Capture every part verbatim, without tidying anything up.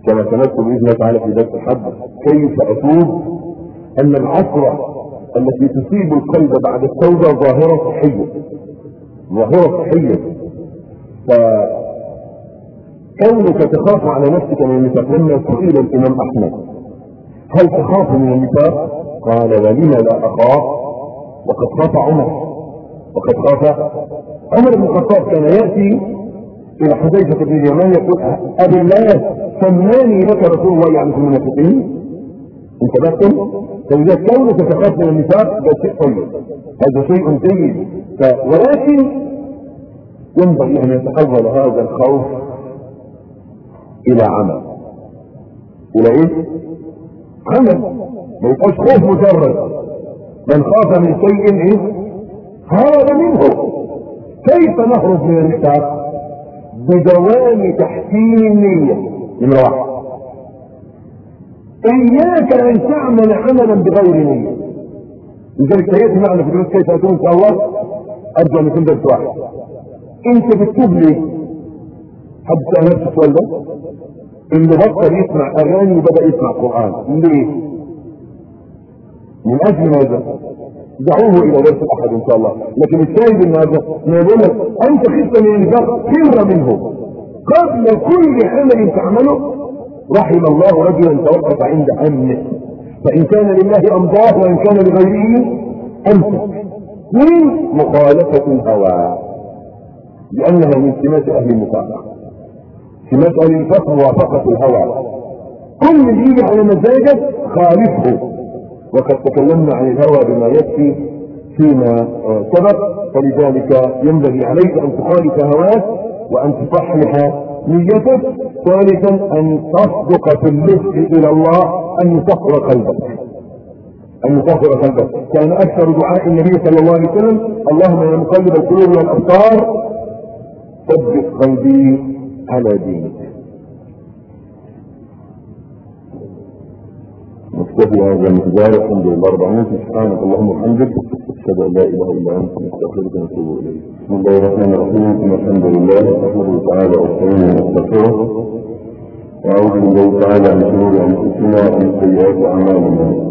كما سنذكر باذن الله تعالى في درس الحج كيف اتوب، ان العثره التي تصيب القلب بعد التوبه ظاهره صحيه، ظاهره صحيه. فكونك تخاف على نفسك من النفاق، لما سئل الامام احمد هل تخاف من النفاق؟ قال ولم لا اخاف وقد خاف عمر، وقد خاف عمر بن الخطاب كان ياتي الى حذيفه بن اليمان يقول ابي الله سماني لك رسول الله يعني في المنافقين. انتبهتم؟ فاذا كونك تخاف من النفاق ده شيء طيب، هذا شيء جيد، ولكن ينبغي ان يتحول هذا الخوف الى عمل. الى ايه؟ عمل، ما يبقاش خوف مجرد. من خاف من شيء ايه؟ هرب منه. كيف نهرب من النفاق؟ بدوام تحسين النية. نمرة واحد، اياك ان تعمل عملا بغير نية. لذلك سيأتي معنا في دروس كيف اتوب ان شاء الله. ارجو ان يكون درس واحد. انت بتتوب ليه؟ حد سأل نفسه السؤال ده؟ اللي بطل يسمع اغاني وبدأ يسمع قرآن ليه؟ من اجل ماذا؟ دعوه الى درس الاحد ان شاء الله. لكن الشاهد ان هذا ما يقول لك انت خفت من النفاق فر منه قبل كل عمل تعمله. رحم الله رجلا توقف عند امنه، فان كان لله امضاه وان كان لغيره امسك. من مخالفه الهوى، لانها من سمات اهل المخالفه. سمات اهل النفاق موافقه الهوى. كل اللي يجي على مزاجك خالفه، وقد تكلمنا عن الهوى بما يكفي فيما سبق. فلذلك ينبغي عليك ان تخالف هواك وان تصحح نيتك. ثالثا ان تصدق في اللجء الى الله، ان يطهر قلبك، ان يطهر قلبك. كان اكثر دعاء النبي صلى الله عليه وسلم اللهم يا مقلب القلوب والابصار ثبت قلبي على دينك. نكتفي هذا المقدار. الحمد لله رب العالمين. سبحانك اللهم وبحمدك اشهد ان لا اله الا انت نستغفرك ونتوب اليك. بسم الله الرحمن الرحيم. ان الحمد لله نحمده تعالى ونستعينه ونستغفره واعوذ بالله تعالى من شرور انفسنا ومن سيئات اعمالنا.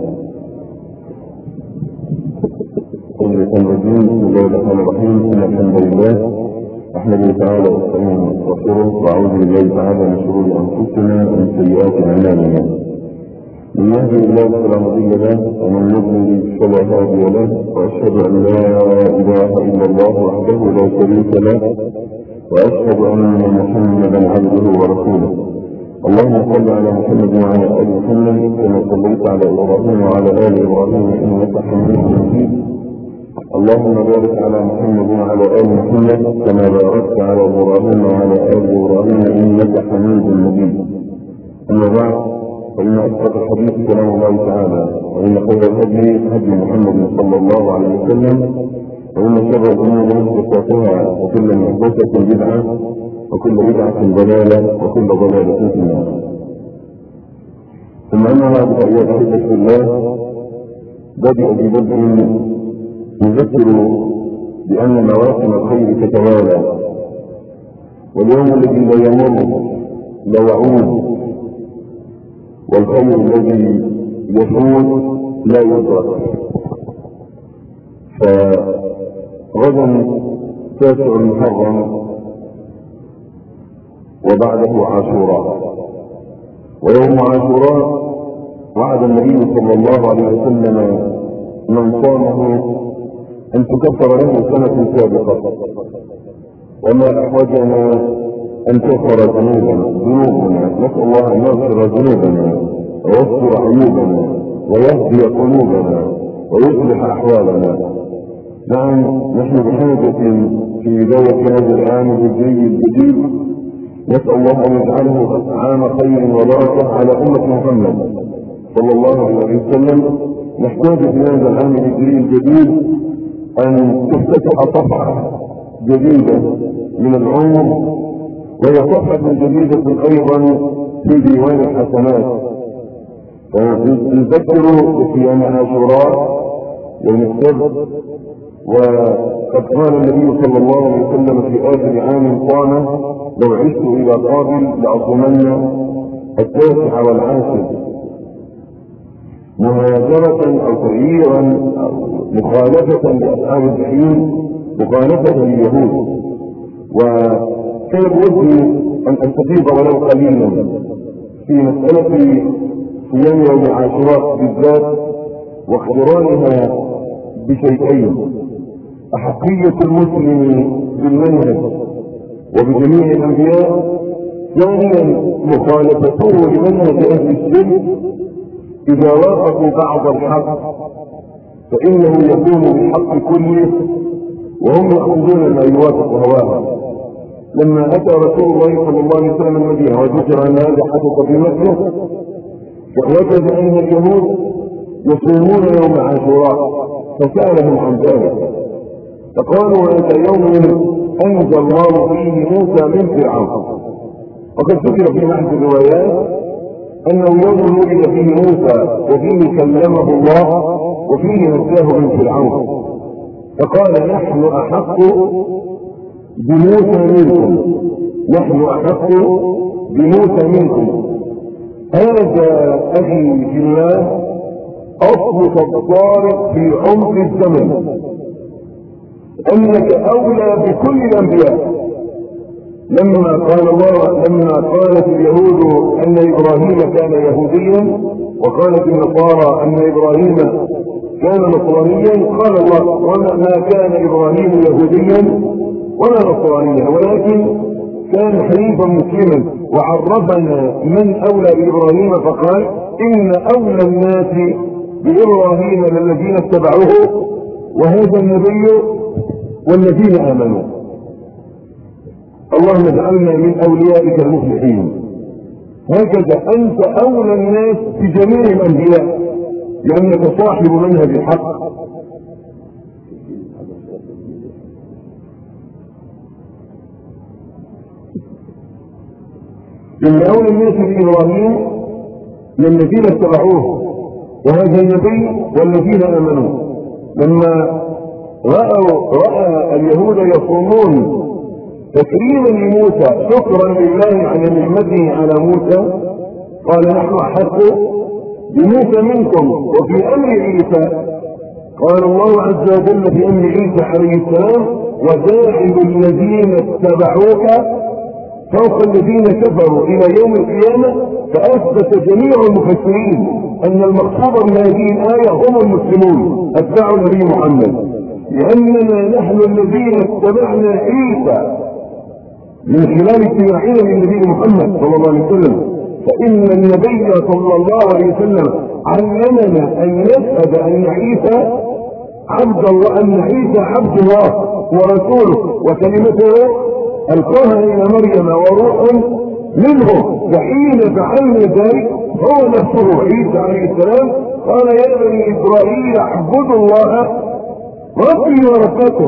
بسم الله الرحمن الرحيم. ان الحمد لله نحمده تعالى ونستعينه ونستغفره واعوذ بالله تعالى من شرور انفسنا ومن سيئات اعمالنا. من يهدي الله فلا مضل له ومن يضلل فلا هادي له، واشهد ان لا اله الا الله وحده لا شريك له، واشهد ان محمدا عبده ورسوله. اللهم صل على محمد وعلى ال محمد كما صليت على ابراهيم وعلى ال ابراهيم انك حميد مجيد. اللهم بارك على محمد وعلى ال محمد كما باركت على ابراهيم وعلى ال ابراهيم انك حميد مجيد. اما بعد، فإن أصدق الحديث كلام الله تعالى، وإن خير الهدي هدي محمد صلى الله عليه وسلم، وإن شر الأمور محدثاتها، وكل محدثة بدعة، وكل بدعة ضلالة، وكل ضلالة في النار. ثم أما بعد، فأيها الأحبة في الله، بدأ ببدء يذكر بأن مواسم الخير تتوالى، واليوم الذي لا يمر لا يعود، والخير الذي يفوت لا يدرك. فغدا تاسع المحرم وبعده عاشوراء، ويوم عاشوراء وعد النبي صلى الله عليه وسلم من صامه ان تكفر له سنة سابقة، وما احوجنا ان تغفر ذنوبنا ذنوبنا نسأل الله ان يغفر ذنوبنا ويستر عيوبنا ويهدي قلوبنا ويصلح احوالنا. نعم، نحن بحاجة في بداية هذا العام الهجري الجديد، نسأل الله ان يجعله عام خير وبركة على امة محمد صلى الله عليه وسلم. نحتاج في هذا العام الهجري الجديد ان تفتتح صفحة جديدة من العمر، وهي صفحة جديدة ايضا في ديوان الحسنات. نذكر بصيام عاشوراء يوم السبت، وقد قال النبي صلى الله عليه وسلم في اخر عام صام لو عشت الى قابل لاصومن التاسع والعاشر مهاجرة او تغييرا او مخالفة لاصحاب الجحيم، مخالفة لليهود. وكان ودي ان استفيض ولو قليلا في مسألة صيام يوم عاشوراء بالذات واقترانها بشيئين: أحقية المسلم بالمنهج وبجميع الأنبياء، ثانيا مخالفته لمنهج أهل الشرك إذا وافقوا بعض الحق فإنه يكون بالحق كله وهم يأخذون ما يوافق هواهم. لما أتى رسول الله صلى الله عليه وسلم المدينة وذكر أن هذا حدث في مكة، فوجد أن اليهود يصومون يوم عاشوراء، فسألهم عن ذلك فقالوا: هذا يوم أنزل الله فيه موسى من فرعون. وقد ذكر في بعض الروايات أنه يوم ولد فيه موسى وفيه كلمه الله وفيه نجاه من فرعون، فقال: نحن أحق بموسى منكم، نحن أحق بموسى منكم. هذا أخي في الله أصلك الضارب في عمق الزمن، أنك أولى بكل الأنبياء. لما قال الله لما قالت اليهود أن إبراهيم كان يهوديا وقالت النصارى أن إبراهيم كان نصرانيا، قال الله: وما كان إبراهيم يهوديا ولا نصرانيا ولكن كان حنيفا مسلما. وعرفنا من أولى بإبراهيم فقال: إن أولى الناس بإبراهيم للذين اتبعوه وهذا النبي والذين آمنوا. اللهم اجعلنا من أوليائك المفلحين. هكذا أنت أولى الناس بجميع الأنبياء لأنك صاحب منهج الحق. إن أولى الناس بإبراهيم للذين اتبعوه وهذا النبي والذين آمنوا. لما رأوا رأى اليهود يصومون تكريما لموسى شكرا لله على نعمته على موسى، قال: نحن أحق بموسى منكم. وفي أمر عيسى قال الله عز وجل في أمر عيسى عليه السلام: وجاعل الذين اتبعوك فوق الذين كفروا إلى يوم القيامة. فأثبت جميع المفسرين أن المقصود بهذه الآية هم المسلمون أتباع النبي محمد، لأننا نحن الذين اتبعنا عيسى من خلال اتباعنا للنبي محمد صلى الله عليه وسلم. فإن النبي صلى الله عليه وسلم علمنا أن نشهد أن عيسى عبد الله، أن عيسى عبد الله ورسوله وكلمته ألقاها إلى مريم وروح منه. وحين فعلنا ذلك هو نفسه عيسى عليه السلام قال: يا بني إسرائيل اعبدوا الله ربي وربكم،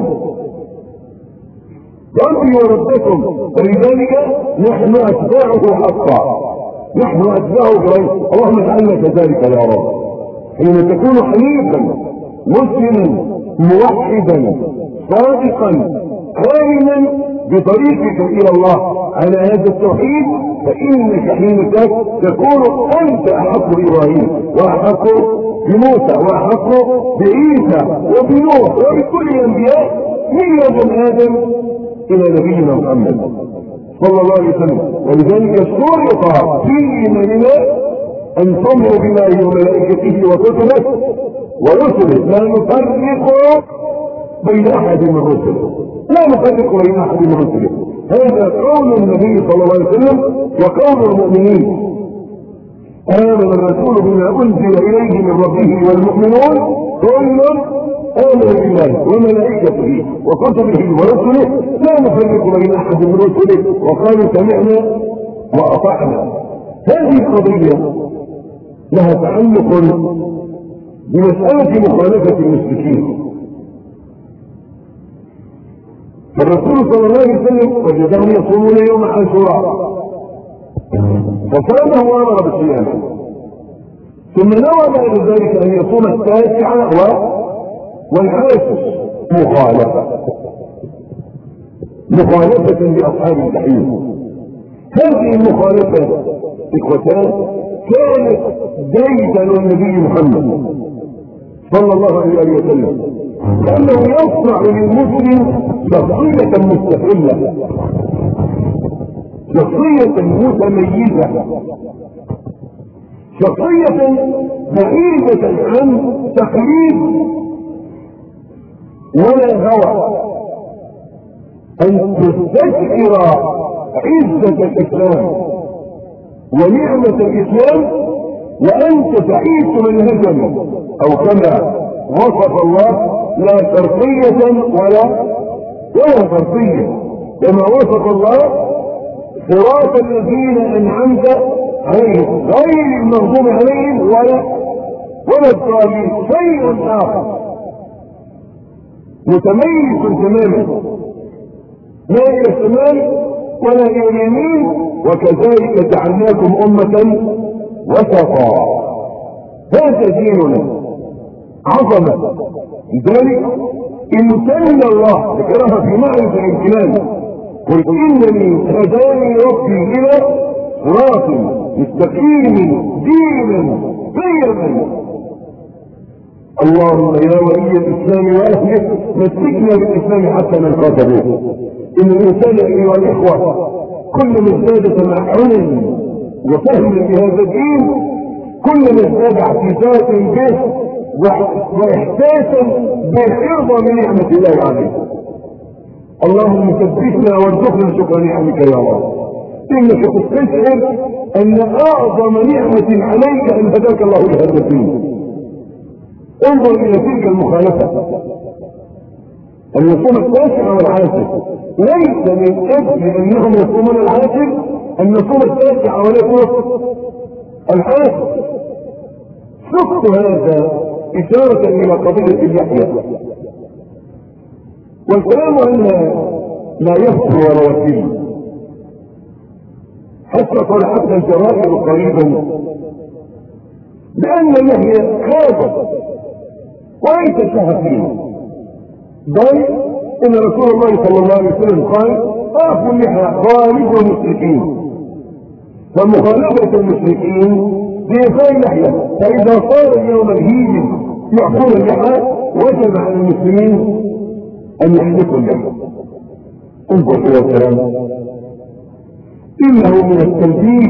ربي وربكم. ولذلك نحن أتباعه حقا، نحن أتباعه بريد. اللهم اجعلنا كذلك يا رب. حين تكون حنيفا مسلما موحدا صادقا قائما بطريقك إلى الله على هذا التوحيد، فإنك حين تكون أنت أحق بإبراهيم وأحق بموسى وأحق بعيسى وبنوح وبكل الأنبياء من آدم آدم إلى نبينا محمد صلى الله عليه وسلم. ولذلك شرط في إيماننا أن تؤمنوا بالله وملائكته وكتبه ورسله لا نفرق بين أحد من رسله، لا نفرق بين أحد من رسله. هذا قول النبي صلى الله عليه وسلم وقول المؤمنين: آمن الرسول بما أنزل إليه من ربه والمؤمنون كل آمن بالله وملائكته وكتبه ورسله لا نفرق بين أحد من رسله وقالوا سمعنا وأطعنا. هذه القضية لها تعلق بمسألة مخالفة المشركين. فالرسول صلى الله عليه وسلم وجدهم يصومون يوم عاشوراء فصامه وامر بالصيام، ثم نوى بعد ذلك ان يصوم التاسع والعاشر. مخالفه مخالفه لاصحاب الجحيم. هذه المخالفه اخوتان كانت ديدن النبي محمد صلى الله عليه وسلم، لانه يصنع للمسلم شخصية مستقلة، شخصية متميزة، شخصية بعيدة عن تقليد ولا هوى، ان تستشعر عزة الاسلام ونعمة الاسلام وانت تعيش منهجا، او كما وصف الله لا شرقية ولا ولا غربية، كما وصف الله صراط الذين انعمت عليهم غير المغضوب عليهم ولا ولا الضالين، شيء اخر متميز تماما، لا الى الشمال ولا الى اليمين، وكذلك جعلناكم امة وسطا، هذا ديننا عظمة. لذلك امتن الله ذكرها في معرفة الامتنان، قل انني هداني ربي الى صراط مستقيم دينا قيما. اللهم يا ولي الاسلام واهله مسكنا بالاسلام حتى نلقاك به. ان الانسان ايها الاخوه كل ما ازداد تمعنا وفهما بهذا الدين كل ما ازداد اعتزازا به واحساسا بالرضا بنعمه الله عليه. اللهم ثبتنا وارزقنا شكر نعمك يا رب، انك تستشعر ان اعظم نعمه عليك ان هداك الله لهذا الدين. انظر الى تلك المخالفه، ان يصوم التاسع والعاشر ليس من اجل انهم يصومون العاشر ان يصوم التاسع وليس العاشر. شفت هذا اشاره الى قضيه اللحيه، والكلام ان لا يخطر ولا يكفي، حتى طلعتنا الجرائد قريبا لان اللحيه خافت وليس شهفين، بل ان رسول الله صلى الله عليه وسلم قال اعفوا اللحى غالب المشركين، فمخالفه المشركين بإيفاء اللحيه، فاذا صار اليوم الهيج يعفون اللحى وجب على المسلمين ان يحلقوا اللحى. انظر الى الكلام، انه من التلبيس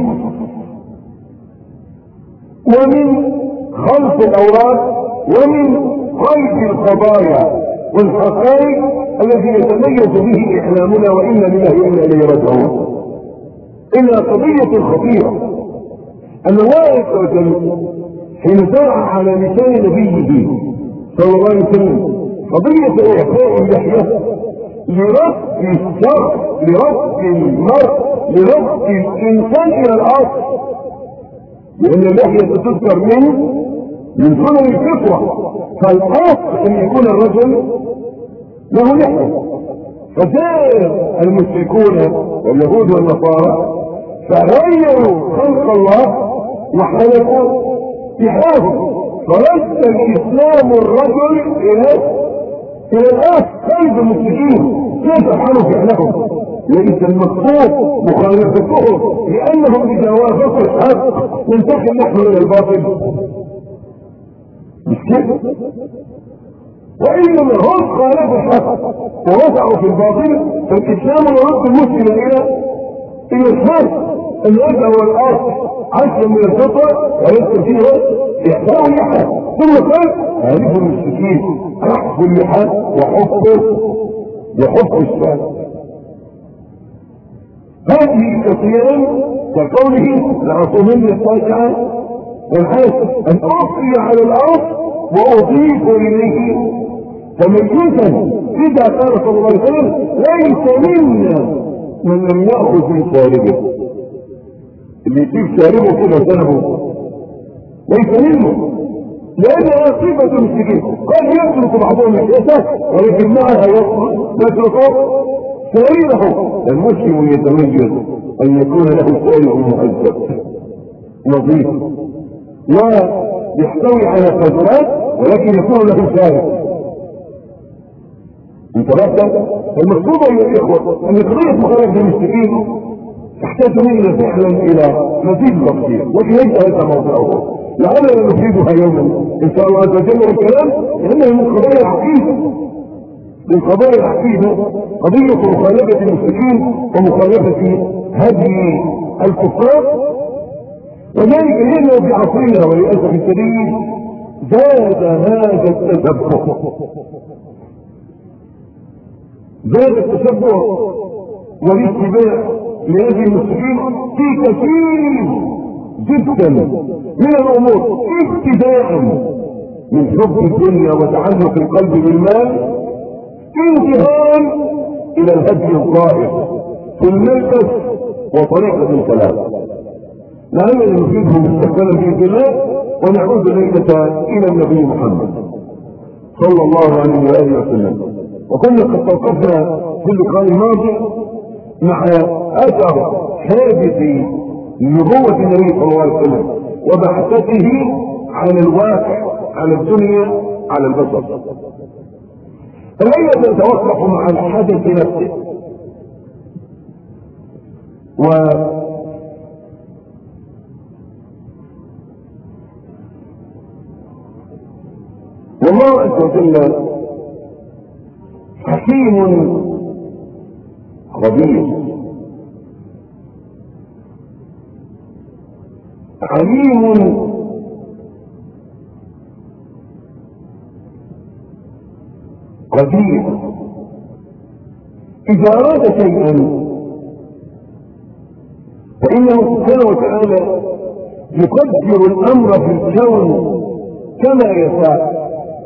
ومن خلق الاوراق ومن خلق القضايا والحقائق التي يتميز به احلامنا وانا لله وانا اليه راجعون. انها قضيه خطيره، ان الله عز وجل حين شرع على لسان نبيه صلى الله عليه وسلم قضيه اعفاء اللحيه لرد الشرع، لرد المرء، لرد الانسان الى الاصل، لان اللحيه تذكر من من سنن الفطره، فالاصل ان يكون الرجل له لحيه. فجاء المشركون واليهود والنصارى فغيروا خلق الله وحلقوا لحاهم، فرد الاسلام الرجل الى الى الاصل. قلب المشركين كيف فعلوا فعلهم؟ ليس المقصود مخالفتهم لانهم اذا وافقوا الحق ينتقل نحن الى الباطل، مش كده؟ وانما هم خالفوا الحق ووقعوا في الباطل، فالاسلام يرد المسلم الى الى الحق. الوجه هو الاصل، عشر من الفطره وليس فيها احسان اللحى. ثم قال هذه المشركين احفوا اللحى وحفوا وحفوا الشام. هذه كصيام كقوله لعصومن التاسعه والعاشر ان اصلي على الارض واضيف اليه تميزا. اذا قال صلى الله عليه وسلم ليس منا من لم ياخذ من شاربه، اللي يسيب شاربه كده ذنبه ليس منه، لانها صفه المسلمين. قد يترك بعضهم الحياه ولكن معها يترك شاربه. المسلم يتميز ان يكون له شارب مهذب نظيف لا يحتوي على قدرات ولكن يكون له شارب. انت بقى المقصود ايها الاخوه ان قضيه مخالفه المشركين تحتاج منا فعلا الى مزيد تفصيل، لكن ليس هذا موضوعه، لعلنا نفيدها يوما ان شاء الله عز وجل. الكلام لانه من قضايا العقيده، من قضايا العقيده قضيه مخالفه المشركين ومخالفه هدي الكفار. وذلك لانه في عصرنا وللاسف الشديد زاد هذا التشبه، زاد التشبه والاتباع لهذه المسلمين في كثير جدا من الامور، ابتداء من حب الدنيا وتعلق القلب بالمال، انتهاء الى الهدي الظاهر في الملبس وطريقه الكلام. لعلنا نفيده مستقبلا باذن الله، ونعود ليله الى النبي محمد صلى الله عليه واله وسلم. وكنا قد توقفنا في اللقاء الماضي مع اثر حادث نبوة النبي صلى الله عليه وسلم وبعثته على الواقع، على الدنيا، على البشر. الليلة نتوقف مع الحدث نفسه، و والله عز وجل حكيم خبير عليم قدير. إذا أراد شيئا فإنه سبحانه وتعالى يقدر الأمر في الكون كما يشاء،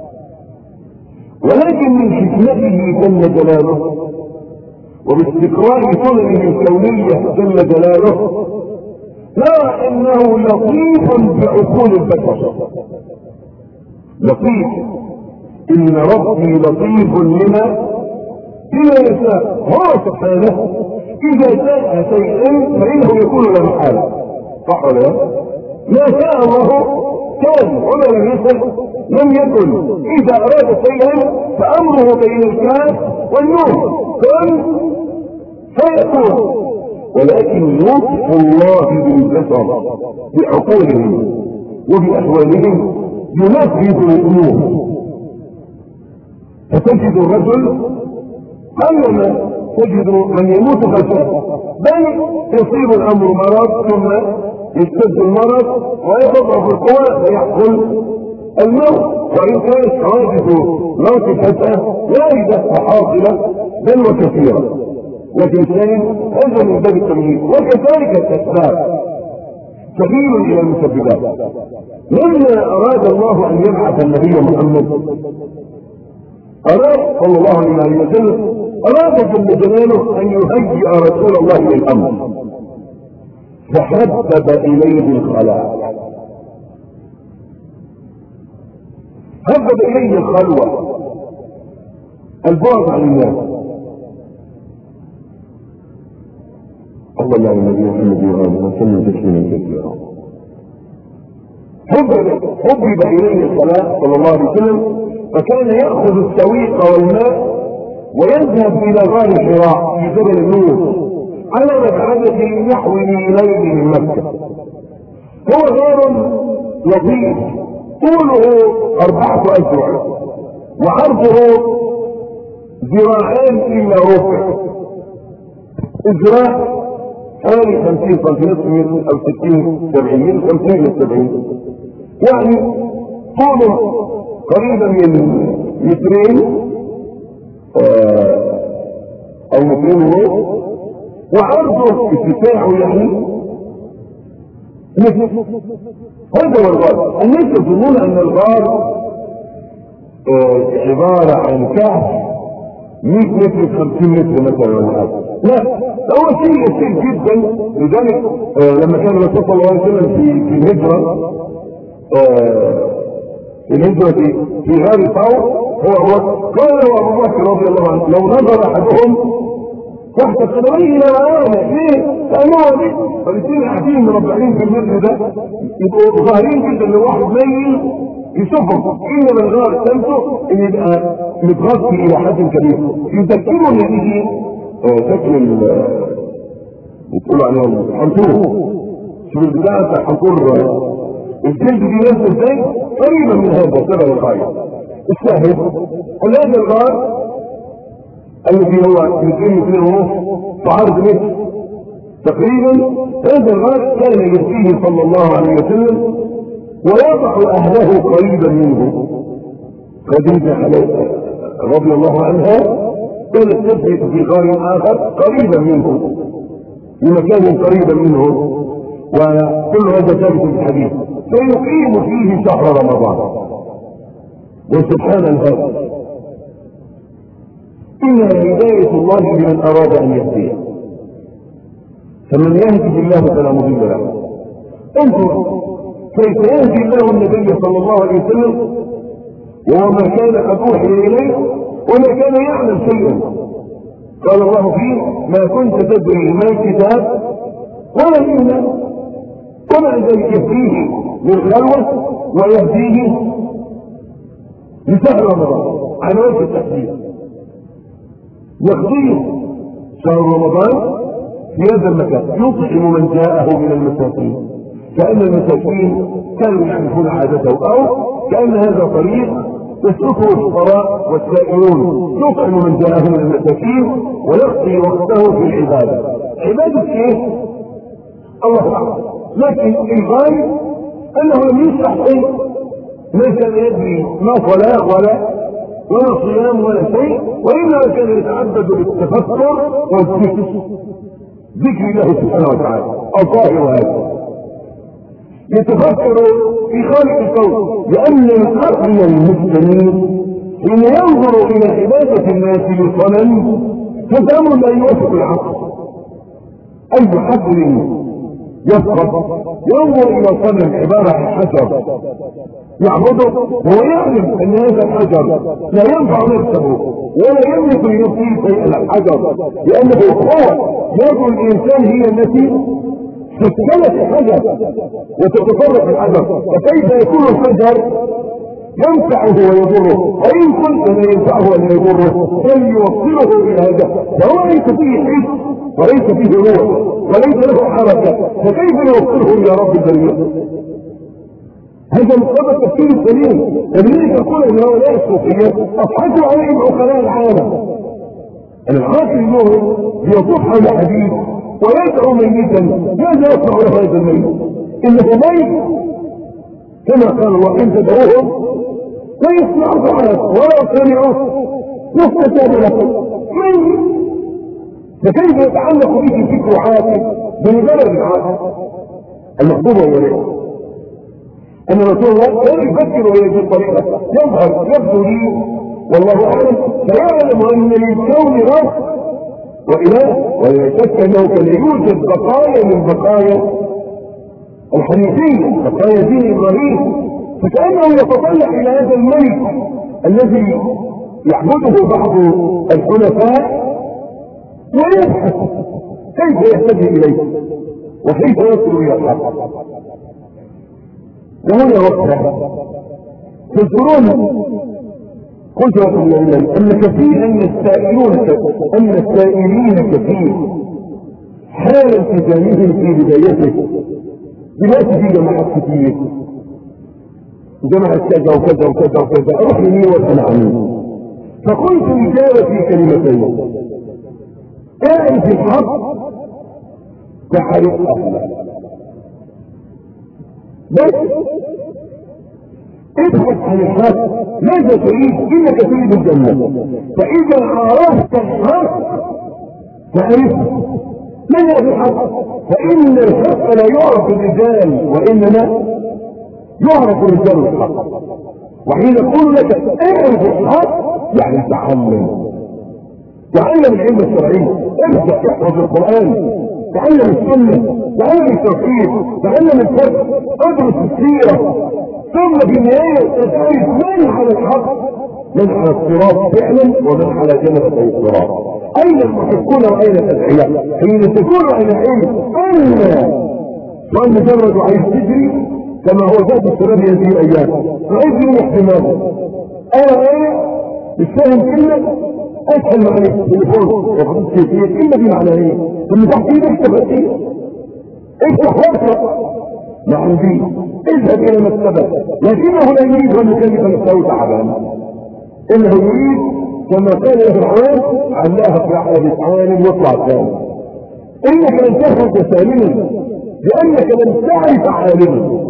ولكن من حكمته جل جلاله وباستقرار سننه الكونية جل جلاله ترى انه لطيف بعقول البشر. لطيف، ان ربي لطيف لما لما يشاء. هو سبحانه اذا شاء شيئا فانه يكون لا محاله، صح ولا لا؟ ما شاء الله كان وما لم يشاء لم يكن. اذا اراد شيئا فامره بين الكاف والنور كن فيكون. ولكن لطف الله بالبشر بعقولهم وبأحوالهم ينفذ الأمور. فتجد الرجل قلما تجد من يموت فجأة، بل يصيب الأمر مرض ثم يشتد المرض ويتضعف القوى فيحصل الموت. وإن كانت حوادث موت فجأة واردة وحاصلة بل وكثيرة، لكن ثاني هذا من باب التمييز. وكذلك الاسباب سبيل الى المسببات. لما اراد الله ان يبعث النبي محمد اراد صلى الله عليه وسلم اراد جل جلاله ان يهيئ رسول الله للامر، فحبب اليه الخلاء، حبب اليه الخلوه، البعد عن الناس. صلى الله على النبي محمد وآله وسلم تسليما كثيرا. حبب اليه الصلاه صلى الله عليه وسلم، فكان ياخذ السويق والماء ويذهب الى غار حراء في جبل النور على مبعده نحو ميلين من مكه. هو غار لطيف طوله اربعه اذرع وعرضه ذراعان الا ربع، اذراع حوالي خمسين سنتيمتر او ستين سبعين، خمسين الى سبعين، يعني طوله قريبا من مترين آه او مترين ونص، وعرضه اتساعه يعني مثل هذا هو الغار. الناس يظنون ان الغار آه عباره عن كهف مئة متر خمسين متر مثلا ولا حاجه، لا، هو شيء يسير جدا. لذلك آه لما كان الرسول صلى الله عليه وسلم في في الهجره آه في الهجره في في غار ثور، هو هو قال له ابو بكر رضي الله عنه لو نظر احدهم تحت قدميه لرآنا. ليه؟ لانه فالاثنين قاعدين مربعين في المتر ده يبقوا ظاهرين جدا لو واحد ميل يشوفهم. انما الغار سمته ان يبقى متغطي الى حد كبير، يذكرهم يعني شكل بتقولوا عليهم الحنطور. شوف البتاع بتاع الحنطور الجلد دي نازله ازاي؟ قريبا من هذا سبب الغايه. الشاهد ان هذا الغار الذي هو مئتين متر ونص في عرض متر تقريبا، هذا الغار كان يأتيه صلى الله عليه وسلم ويضع اهله قريبا منه. خديجه رضي الله عنها كانت تثبت في غار اخر قريبا منه، في مكان قريبا منه، وكل هذا ثابت في الحديث. فيقيم فيه شهر رمضان. وسبحان الله، إنها هداية الله لمن أراد أن يهديه، فمن يهدي الله فلا مضل له. انظر كيف يهدي الله النبي صلى الله عليه وسلم وهو ما كان قد أوحي إليه وما كان يعمل شيئا. قال الله فيه: ما كنت تدري ما الكتاب ولا الإيمان، ومع ذلك يهديه للخلوة ويهديه لشهر رمضان على وجه التحديد. يقضيه شهر رمضان في هذا المكان، يطعم من جاءه من المساكين، كأن المساكين كانوا يعرفون عادته، أو كأن هذا طريق يسلكه الفقراء والسائلون. يطعم من جاءه من المساكين ويقضي وقته في العبادة. عبادة ايه؟ الله أعلم، لكن الغالب أنه لم يشرح شيء، ما كان يدري ما صلاة ولا ولا صيام ولا شيء، وإنما كان يتعبد بالتفكر والذكر، ذكر الله سبحانه وتعالى الظاهر هذا. يتفكر في خالق الكون، لأن العقل المسلمين حين ينظر إلى عبادة الناس للصنم فالأمر لا يوافق العقل. أي حجر يسقط ينظر إلى صنم عبارة عن حجر يعبده وهو يعلم أن هذا الحجر لا ينفع نفسه ولا يملك لنفسه شيئا الحجر، لأنه هو يد الإنسان هي التي شكلت الحجر وتتصرف الحجر، فكيف يكون الحجر ينفعه ويضره؟ وإن كنت لا ينفعه ولا يضره فليوصله إلى هذا، فهو ليس فيه حس وليس فيه روح وليس له حركة، فكيف يوصله إلى رب البرية؟ هذا مقتضى التفكير السليم. ولذلك يقول ان هؤلاء الصوفيه اضحكوا عليهم عقلاء العالم. العاقل منهم بيطوف حول حديث ويدعو ميتا، ماذا يصنع له هذا الميت؟ انه ميت كما قال الله: ان تدعوهم لا يسمعوا دعاءك ولا سمعوا يستجاب لكم. فكيف يتعلق به فكر عاقل بمجرد العاقل؟ المقصود هو ليه؟ أن رسول الله لا يفكر بهذه الطريقة، يظهر يبدو لي والله أعلم فيعلم أن للكون رب وإله، ولا شك أنه كان يوجد بقايا من بقايا الحنيفية، بقايا دين إبراهيم، فكأنه يتطلع إلى هذا الملك الذي يعبده بعض الحنفاء ويبحث كيف يهتدي إليه وكيف يصل إلى الحق. وهنا وقتها تذكرون قلت لكم يوما ان كثيرا من السائلون ان السائلين كثير حال التزامهم في بدايته دلوقتي في جماعات كتير، جماعة كذا وكذا وكذا وكذا، اروح لمين واسال عنه. فقلت اجابه في كلمتين: اعرف الحق تعرف اهله، بس ابحث عن الحق. ماذا تريد؟ انك تريد الجنة، فاذا عرفت الحق تعرفه. من هذا الحق؟ فان الحق لا يعرف الرجال وانما يعرف الرجال الحق. وحين اقول لك اعرف الحق يعني تعلم، تعلم العلم الشرعي، ابدا احفظ القران، تعلم السنه، تعلم التوحيد، تعلم الفقه، ادرس السيره، ثم في النهايه تعرف من على الحق، من على الصراط فعلا ومن على جنة الصراط. اين المحقون واين الادعياء؟ حين تكون على علم ان وان مجرد عايز تجري كما هو ذات السلام هذه الايام، وعايز يروح دماغه انا ايه مش فاهم كلمه اسهل معنى التليفون وخصوص كيفيه كلمه دي معناها ايه؟ ثم تحت ايدك تبقى افتح واقرا ما عندي، اذهب الى مكتبه، لكنه لا يريد ان يكلف نفسه تعبان، انه يريد كما قال فرعون علاها في عقل عالم واطلع ثاني، انك لن تخرج سالما لانك لم تعرف عالما.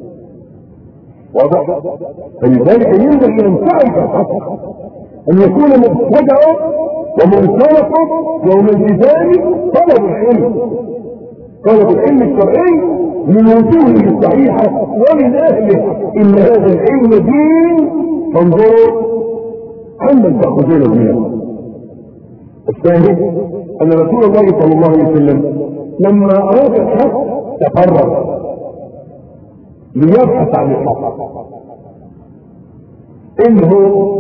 واضح؟ فلذلك ينبغي ان تعرف الحق، ان يكون مبتدأ ومنطلق يوم الجزاء طلب العلم، طلب العلم الشرعي من وجوهه الصحيحه ومن اهله. ان هذا العلم دين فانظروا عمن تاخذون منه. الثاني ان رسول الله صلى الله عليه وسلم لما اراد الحق تقرر ليبحث عن الحق، انه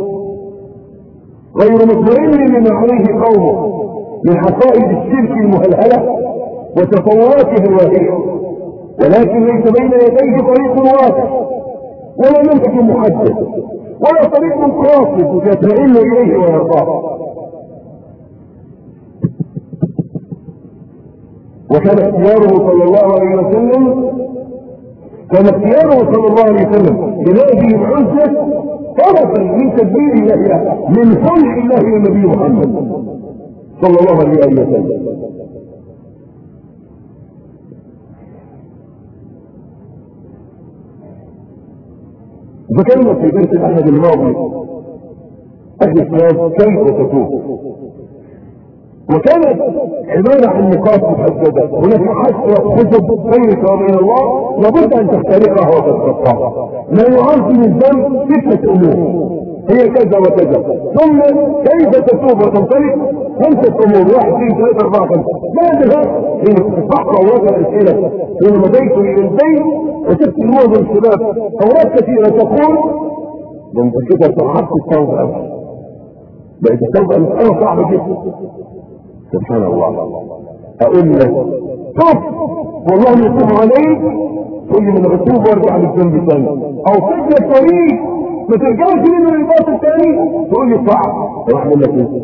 غير مطمئن لما عليه قومه من حقائد الشرك المهلهله وتطوراته الواهيه، ولكن ليس بين يديه طريق واضح ولا منهج محدد ولا طريق قاصد يطمئن اليه ويرضاه. وكان اختياره صلى الله عليه وسلم كان اختياره صلى الله عليه وسلم لهذه العزة طرفا من تدبير الله له، من صنع الله للنبي محمد صلى الله عليه وسلم. ذكرنا في درس الاحد الماضي اهل السؤال كيف تتوب، وكانت عبارة عن نقاط محددة. هناك حسرة حسب بينك وبين الله لابد ان تخترقها وتتخطاها. ما يعرف من الذنب ستة امور هي كذا وكذا، ثم كيف تتوب وتنطلق خمسة امور، واحد اثنين ثلاثة اربعة خمسة. بعدها حين تصحح اوراق الاسئلة حين مضيت الى البيت وشفت معظم الشباب اوراق كثيرة تقول لما كده صححت التوبة، بقت التوبة مسألة صعبة جدا. سبحان الله، اقول لك طب والله يتوب عليك تقول لي من بتوب وارجع للذنب ثاني، او تجد الطريق ما ترجعش منه للباطل الثاني تقول لي صعب. واعمل لك ايه؟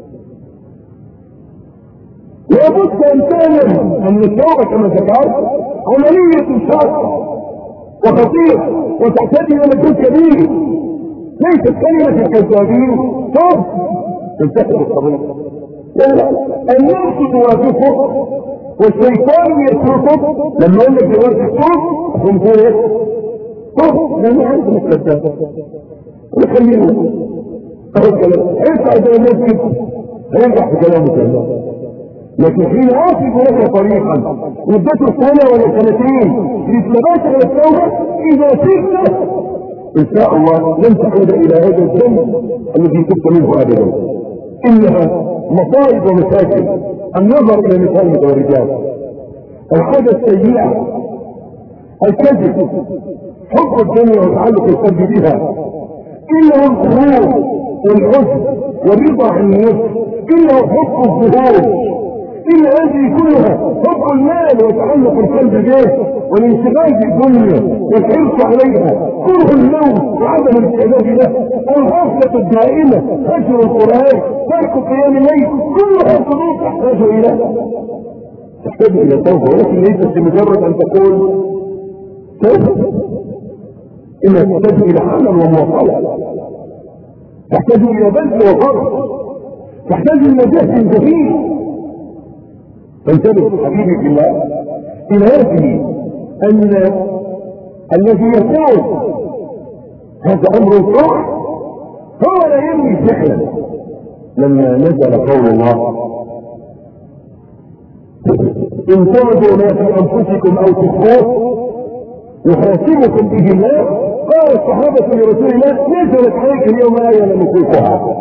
لابد ان تعلم ان التوبه كما ذكرت عمليه شاقه وخطيره وتحتاج الى مجهود كبير، ليست كلمه الكذابين طب تنتهي بالطريق. النفس توافقه والشيطان يتركه. لما يقول لك دلوقتي الصوت هم تقول ايه؟ طب لانه عايز مكتب ونخليه اهو الكلام هيطلع زي الناس كده هينجح في كلامه كله. لكن حين اصف لك طريقا مدته سنه ولا سنتين للثبات على التوبه، اذا سرت ان شاء الله لن تعود الى هذا الذنب الذي تبت منه ابدا. انها مصائب ومشاكل. النظر الى نساء الرجال، الحاجة السيئة، الكذب، حب الدنيا وتعلق القلب بها، انه الخروج والعجب والرضا عن النفس، انه حب الظهور، ان هذه كلها حب المال وتعلق القلب به والانشغال بالدنيا والحرص عليها، كره النوم وعدم الاستعداد له، الغفلة الدائمة، هجر القرآن، ترك قيام الليل، كلها قلوب تحتاج الى تحتاج الى توبة، ولكن ليست بمجرد ان تقول توبة، انها تحتاج الى عمل ومواصلة، تحتاج الى بذل وفرق، تحتاج الى جهد كبير. فانتبه حبيبي في الله الى هذه ان الذي يقول هذا امر صح هو لا ينوي فعلا. لما نزل قول الله ان تبدوا ما في انفسكم او تخفوه يحاسبكم به الله، قال الصحابة لرسول الله نزلت عليك اليوم آية لم نطيقها.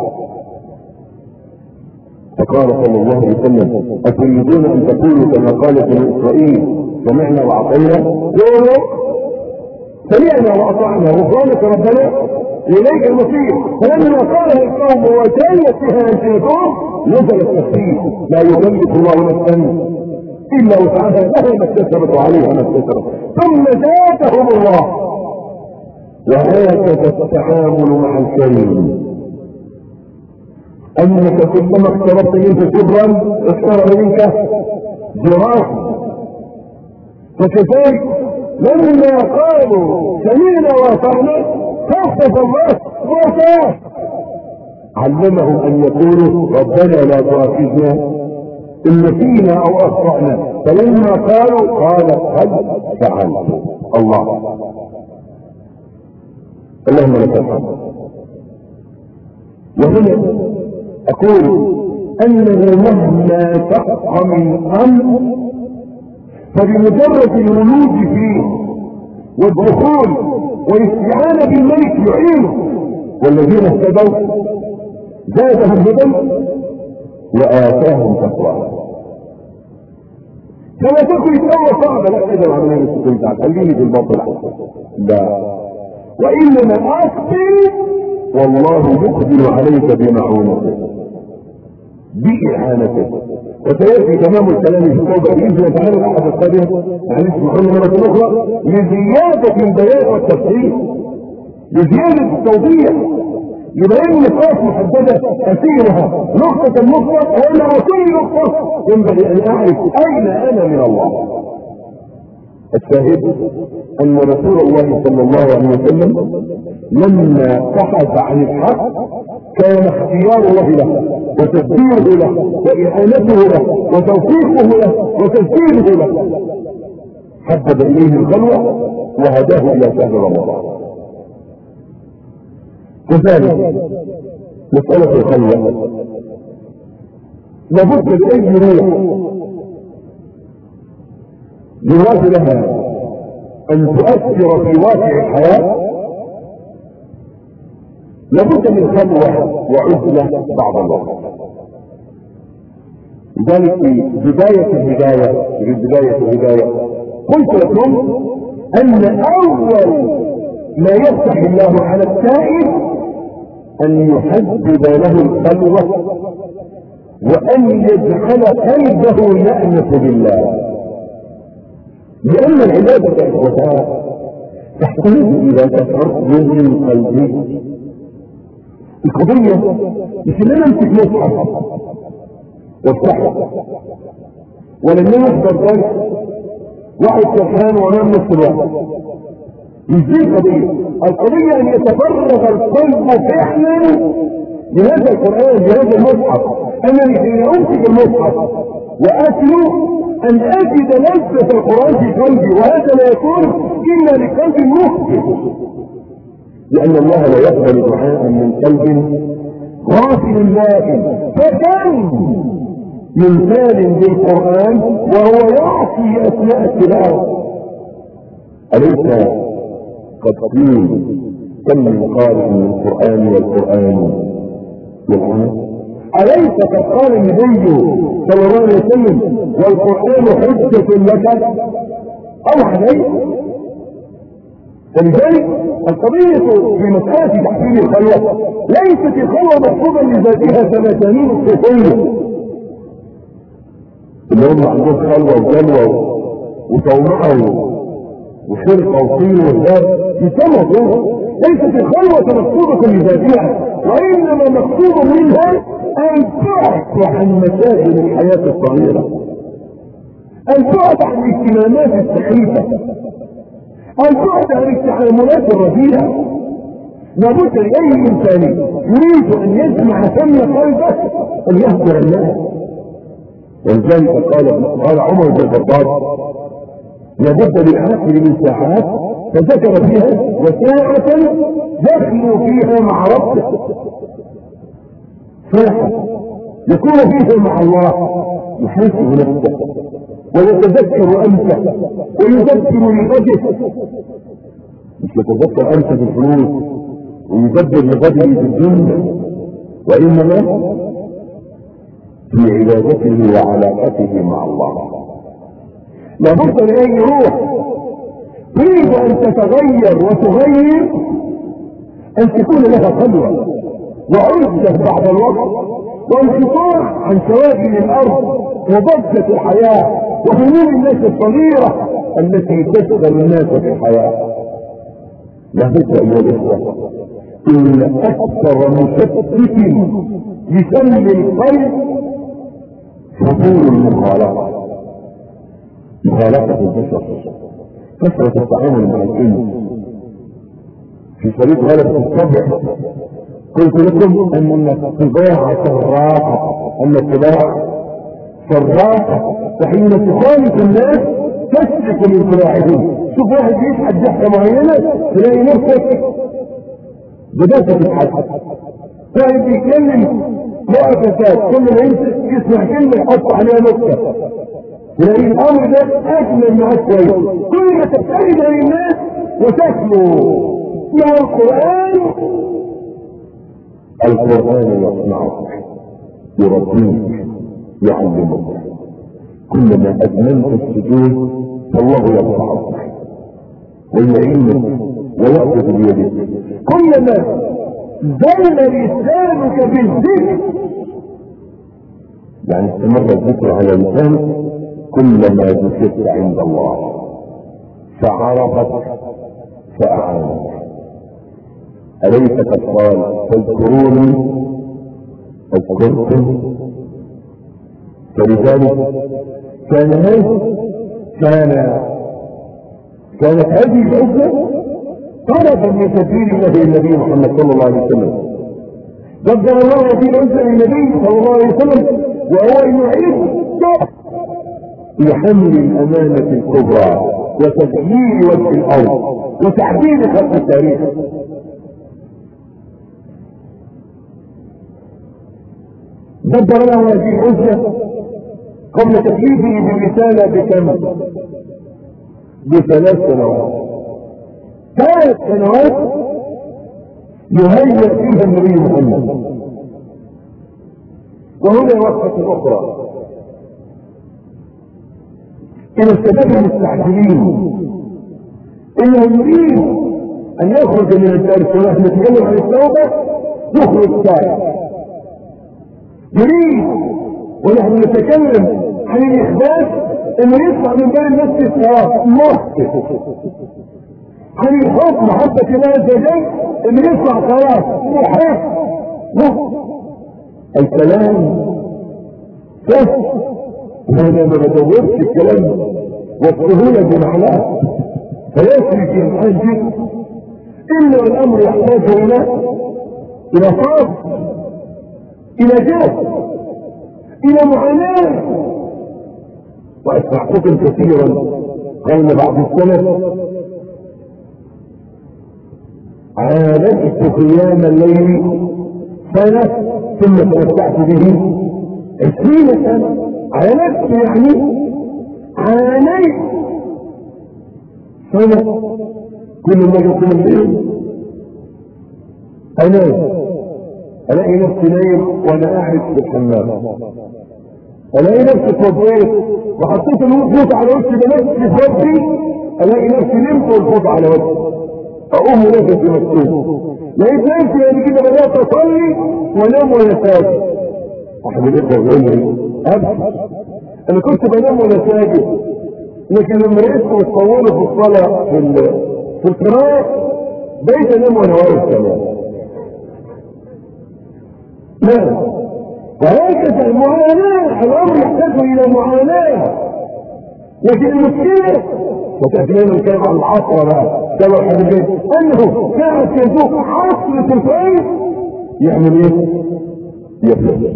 فقال صلى الله عليه وسلم أتريدون أن تقولوا كما قالت بنو إسرائيل سمعنا وأطعنا؟ قولوا سمعنا وأطعنا غفرانك ربنا إليك المصير. فلما قالها القوم وجلت بها ألسنتهم نزل التخفيف، لا يكلف الله نفسا إلا وسعها لها ما اكتسبت وعليها ما اكتسبت، ثم زادهم الله. وهكذا التعامل مع الكريم. انك كلما اقتربت منه شبرا اقترب منك ذراعا. فكذلك لما قالوا سمعنا واطعنا خفف الله وطاعه، علمهم ان يقولوا ربنا لا تؤاخذنا ان نسينا او اخطانا، فلما قالوا قال قد فعلت. الله اللهم لك الحمد. وهنا اقول انه مهما تبقى من امر فبمجرد الولوج فيه والدخول والاستعانه بالملك يعينه، والذين اهتدوا زادهم هدى وآتاهم تقواها. فلا تكن التوبة صعبة، لا كده العملية مش تكون تعب خليني في الباطل احسن، لا، وإنما أقبل والله يقبل عليك بمعونته بإعانته. وسيأتي تمام الكلام في التوبة بإذن الله تعالى الأحد القادم، يعني اسمحوا لي مرة أخرى لزيادة البيان والتفصيل، لزيادة التوضيح، يبين نقاط محددة أسيرها نقطة النقطة، وأنا كل نقطة ينبغي أن أعرف أين أنا من الله. الشاهد أن رسول الله صلى الله عليه وسلم لما بحث عن الحق كان اختيار الله له وتدبيره له وإعانته له وتوفيقه له وتسديده له، حبب إليه الخلوة وهداه إلى شهر رمضان. كذلك مسألة الخلوة لابد لأي روح يراد لها أن تؤثر في واقع الحياة لابد من خلوة وعزلة بعض الوقت. لذلك في بداية الهداية في بداية الهداية قلت لكم أن أول ما يفتح الله على التائب أن يحدد له الخلوة وأن يجعل قلبه يأنس بالله، لأن العبادة إخوتها تحتاج إلى تفرد من قلبه. القضية مش إن أنا أمسك مصحف وافتحه ولن يحضر ذلك واحد سرحان وأنام نص الوقت، مش دي القضية. القضية أن يتفرغ القلب فعلا لهذا القرآن لهذا المصحف. أنني حين أمسك المصحف وأتلو أن أجد لذة القرآن في قلبي، وهذا لا يكون إلا لقلب مخبت، لأن الله لا يقبل دعاء من قلب غافل لائم فكان ممثال بالقرآن وهو يعصي أثناء التلاوة. أليس قد قيل كم من قارئ من القرآن والقرآن والقرآن؟ أليس قد قال النبي صلى الله عليه وسلم والقرآن حجة لك أو عليك؟ فلذلك القضية في مسألة تحصيل الخلوة ليست الخلوة مقصودا لذاتها كمسانين الصوفية اللي هم عندهم خلوة وجلوة وصومعة وشرقة وطين والباب يسمى صوفة. ليست الخلوة مقصودة لذاتها، وإنما مقصود منها أن تعف عن مشاغل الحياة الصغيرة، أن تعف عن الاهتمامات السخيفة، أن تعف عن التعاملات الرديئة. لابد لأي إنسان يريد أن يجمع ثم قلبه أن يهجر الناس. ولذلك قال قال عمر بن الخطاب لابد للعاقل من ساعات، فذكر فيها وساعة يخلو فيها مع ربه، ساعة يكون فيها مع الله يحاسب نفسه ويتذكر أنفه ويذكر لغده، مش يتذكر أنفه في الفلوس ويذكر لغده في الدنيا، وإنما في عبادته وعلاقته مع الله. لابد لأي روح تريد أن تتغير وتغير أن تكون لها خلوة وعزة بعد الوقت وانقطاع عن شواغل الأرض وضجة الحياة وهموم الناس الصغيرة التي تشغل الناس في الحياة. لابد ايها الاخوه ان اكثر مشتت لسلم القلب فضول المخالطه، مخالطه البشر، كثره التعامل مع الانس في طريق غلبه الطبع. قلت لكم ان الطباع سراقه، ان الطباع سراقه، وحين تخالف الناس تسلك من طباعهم. شوف واحد يضحك ضحكه معينه تلاقي نفسك بدات تضحك، واحد بيتكلم مؤسسات كل ما يمسك يسمع كلمه يحط عليها نقطه تلاقي الامر ده اجمل معاك شويه. كل ما تبتعد عن الناس وتخلو مع القران، القران يصنعك يربيك يعلمك. كلما اجملت السجود فالله يرفعك ويعينك ويأخذ بيدك. كلما زل لسانك بالذكر، يعني استمر الذكر على لسانك، كلما ذكرت عند الله فعرفك فأعانك. أليس قد قال فاذكروني اذكركم؟ فلذلك كان هذا كان كانت هذه الحجة طلبا من تدبير الله النبي محمد صلى الله عليه وسلم. قدر الله هذه الحجة للنبي صلى الله عليه وسلم وهو يعيد لحمل الأمانة الكبرى وتغيير وجه الأرض وتعديل خلق التاريخ. قدر الله هذه الحجة قبل تكليفه بالرسالة بكم؟ بثلاث سنوات. ثلاث سنوات يهيئ فيها النبي محمد. وهنا وقفة أخرى إلى الشباب المستعجلين إنه يريد أن يخرج من الدرس ونحن نتكلم عن التوبة يخرج تائب، يريد ونحن نتكلم عن الإخبار انه يطلع من بين الناس الصلاة محسن، عن الحب محبة الله عز وجل انه يطلع صلاة محب محسن. الكلام سهل وانا ما بدورش الكلام والسهولة بمعناه فيسري في الحال جدا، الا الامر يحتاج الى الى صبر، الى جهد، الى معاناة. واسمعتكم كثيرا قال بعض السلف عانيت قيام الليل سنة ثم تمتعت به عشرين سنة. عانيت يعني عانيت سنة كل ما يقوم الليل انام الاقي نفسي نايم وانا قاعد في الحمام، الاقي نفسي اتوضيت وحطيت الفوط على وشي بنفسي في وجهي، الاقي نفسي نمت والفوط على وشي، اقوم ونفسي مكتوب. لقيت نفسي يعني كده بدات اصلي وانام وانا ساجد. احد الاخوه يقول لي ابدا انا كنت بنام وانا ساجد، لكن لما لقيت متطوله في الصلاه في في القراءه بقيت انام وانا واقف كمان. لا، وهكذا المعاناة الامر يحتاج الى معاناة. لكن المشكلة وتأتينا الكلام عن العصر بقى سبب حديثين انه كانت يذوق عصرة الفايز يعمل ايه؟ يفلس.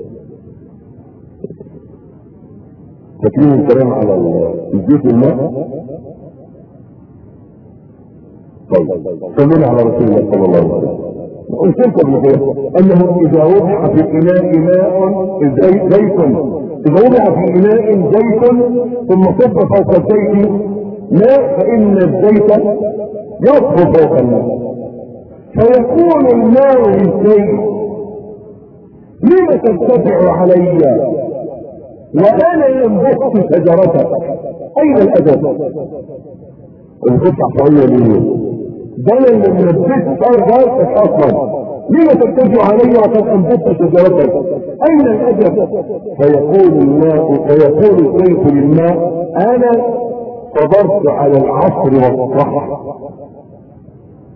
فاكرين الكلام على الزيت والماء؟ طيب صلينا على رسول الله صلى الله عليه وسلم. قلت لكم انه اذا وضع في اناء ماء زيت، اذا وضع في اناء زيت ثم صب فوق الزيت ماء فان الزيت يصب فوق الماء فيكون الماء للزيت. لم ترتفع علي وانا ينبت شجرتك؟ اين الادب؟ القطع طويله ليه؟ ده اللي منبت صار اصلا. لما ترتفع علي وقد انبت شجرتك؟ اين الادب؟ فيقول الماء فيقول الزيت للماء انا صبرت على العصر والصح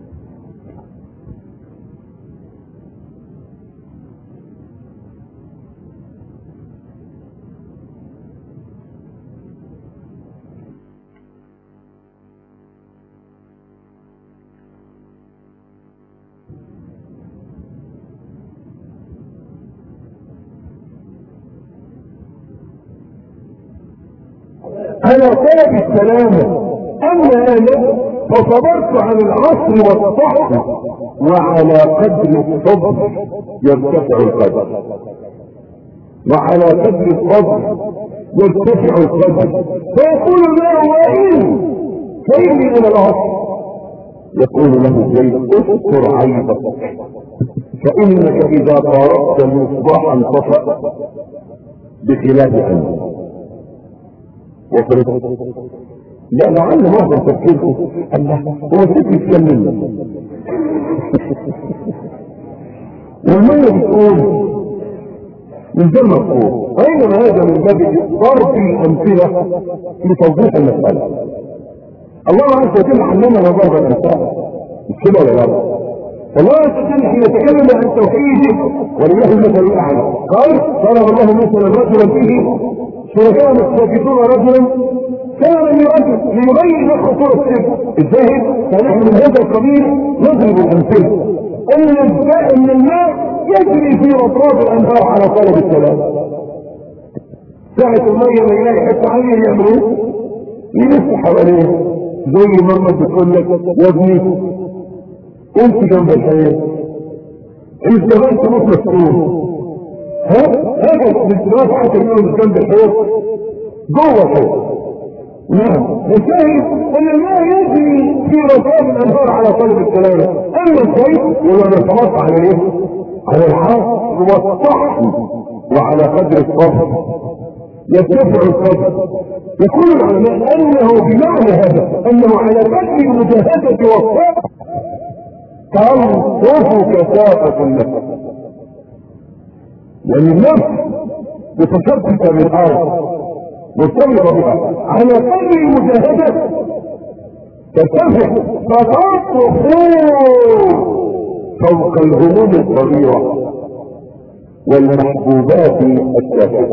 على طلب السلامة. اما انا فصبرت عن العصر والصحب، وعلى قدر الصبر يرتفع القدر، وعلى قدر الصبر يرتفع القدر. فيقول له وإن فإني أنا العصر، يقول له زيد استر عيبك، فإنك إذا قاربت المصباح انطفأ بخلاف أنت. وفرق لا لعل معظم تفكيره الله هو ست يتكلم والمية بتقول من ذا المفهوم، أيضا هذا من باب ضرب الأمثلة لتوضيح المسألة. الله عز وجل علمنا ضرب الأمثال، مش كده ولا لا؟ الله عز وجل حين يتكلم عن توحيده ولله المثل الأعلى قال ضرب الله مثلا رجلا فيه شركاء متشاكسون رجلا كان لرجل ليبين خطورة الشرك. ازاي؟ فنحن من هذا القبيل نضرب الأمثلة ان ان الماء يجري في اطراف الانهار على طلب السلام. ساعة المية ما يلاقي حتة عالية يعملوا يلف حواليه، زي ما امك بتقول لك يا ابني انت جنب الحياة انت بنت مش مسؤول. ها هذا الانتباه حتى يقولوا جنب الحياة جوه الحياة. نعم الشاهد ان الماء يجري في اطراف الانهار على طلب السلامة. اما الشيء ولا نتمط على ايه؟ على الحق والصح، وعلى قدر الصبر يرتفع القدر. يقول العلماء انه بمعنى هذا انه على قدر المجاهدة والصبر تنصف كثافة النفس، يعني النفس بتشبك بالارض مرتبطة بها، على قدر المجاهدة ترتفع فتنصف فوق الهموم الصغيرة والمحبوبات التافهة.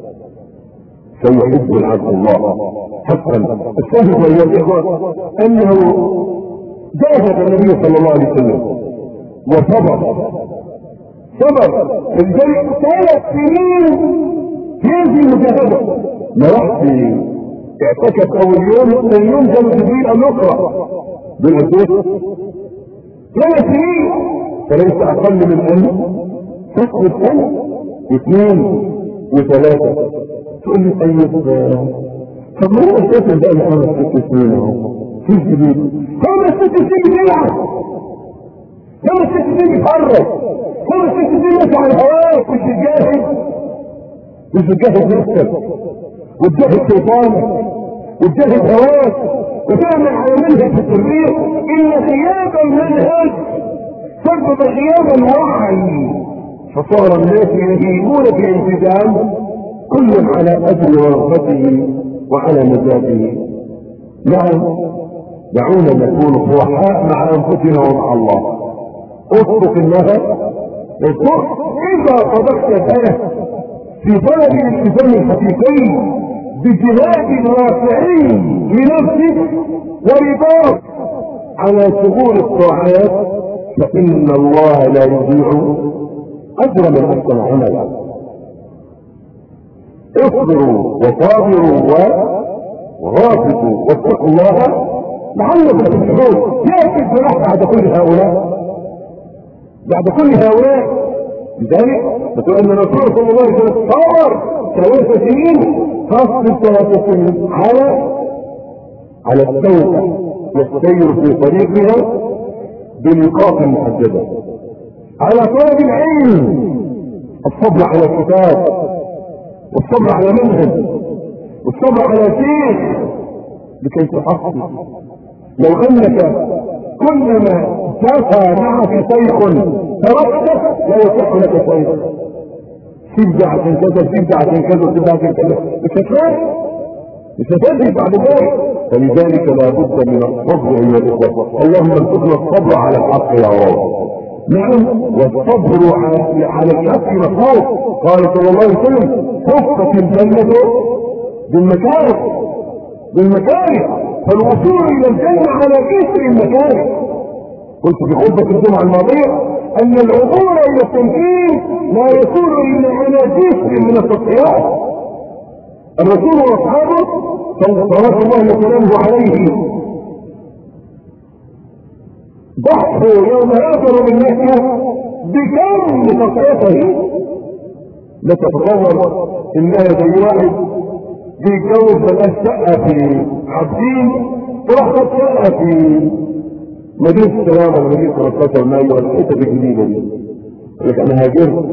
سيحب العبد الله حقا. الشاهد ايها الاخوة انه جاهد النبي صلى الله عليه وسلم وصبر صبر لذلك ثلاث سنين في هذه المجاهدة. ما رحت اعتكف اول يوم ثاني يوم جاب جبريل ان يقرأ بالاسود ثلاث سنين، فليس اقل من ان تسقط سنة اثنين وثلاثة. تقول لي طيب طب ما هو الشيخ ده اللي خمس ست سنين اهو في جديد، خمس ست سنين بيلعب، خمس ست سنين بيتحرك، خمس ست سنين ماشي على الهواء، مش تجاهد مش تجاهد نفسك وتجاهد شيطانك وتجاهد هواك وتعمل على منهج التربية. ان غياب المنهج سبب غياب الوعي، فصار الناس يهيمون في الالتزام كل على قدر رغبته وعلى مزاجه. نعم دعونا نكون صرحاء مع انفسنا ومع الله. اصدق الله اصدق اذا صدقت سنه في طلب الالتزام الحقيقي بجهاد واقعي لنفسك ورضاك على شغول الطاعات، فان الله لا يضيع اجر من احسن عملا. اصبروا وصابروا وغافلوا واتقوا الله لعلكم تفلحون. ياتي الفلاح بعد كل هؤلاء بعد كل هؤلاء لذلك بتقول ان الرسول صلى الله عليه وسلم صبر ثلاث سنين فاصبر ثلاث سنين على على التوبه والسير في طريقها بنقاط محدده، على طلب العلم، الصبر على الكتاب والصبر على منهج والصبر على شيخ لكي تحصل. لو انك كلما سافى معك شيخ تركته لا يصح لك شيء، ترجع عشان كذا ترجع عشان كذا ترجع عشان كذا مش هتلاقي مش هتلاقي بعد ذلك. فلذلك لا بد من الصبر ايها الاخوه. اللهم ارزقنا الصبر على الحق يا رب. نعم والصبر على على الحق مطلوب. قال صلى الله عليه وسلم حفت الجنه بالمكاره بالمكاره، فالوصول الى الجنه على كسر المكاره. قلت في خطبه الجمعه الماضيه ان العبور الى التنفيذ لا يكون الا على جسر من التضحيات. الرسول واصحابه صلوات الله وسلامه عليه ضحوا يوم هاجروا من مكة بكم تصرفه. لا تتصور انها زي واحد بيتجوز بلاش شقه في عابدين وراح خد شقه في مدينه السلام ولا مدينه ثلاثة مايو ولا الحته الجديده دي. يقول لك انا هاجرت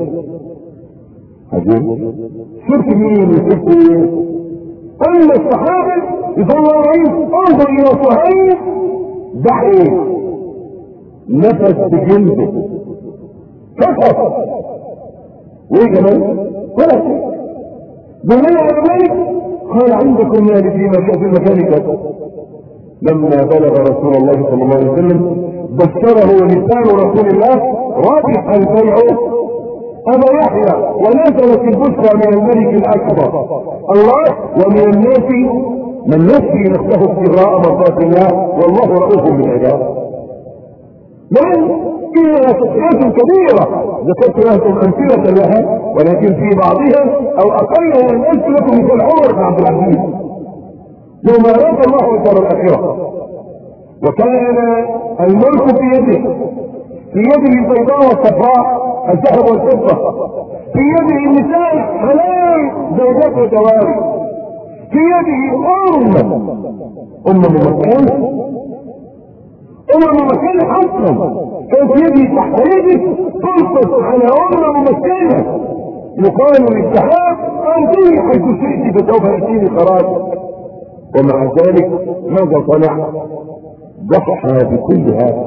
هاجرت شفت مين وشفت مين؟ كل الصحابه يدوروا عليه انظر الى صهيب ضحي نفس بجلده كفر وايه كمان؟ ولا شيء. بناء على ذلك قال عندكم مال في مكان مكانك. لما بلغ رسول الله صلى الله عليه وسلم بشره لسان رسول الله رابح البيع ابا يحيى ونزلت البشرى من الملك الاكبر الله ومن الناس من يشفي نفسه ابتغاء مرضات الله والله رؤوف بالعباد. لأن فيها تسعيات كبيرة ذكرت لكم أمثلة لها ولكن في بعضها أو أقلها من أمثلة مثل عمر بن عبد العزيز يوم أراد الله الدار الآخرة وكان الملك في يده في يده البيضاء والصفراء الذهب والفضة في يده النساء حلال زوجات وجواري في يده أمة أمة من مكان أمم ممكنة حصلا كان في يدي تحت يدي تنصف على أمم ممكنة يقال للسحاب أنتي حيث شئت بسوف يأتيني خراج. ومع ذلك ماذا صنع؟ ضحى بكل هذا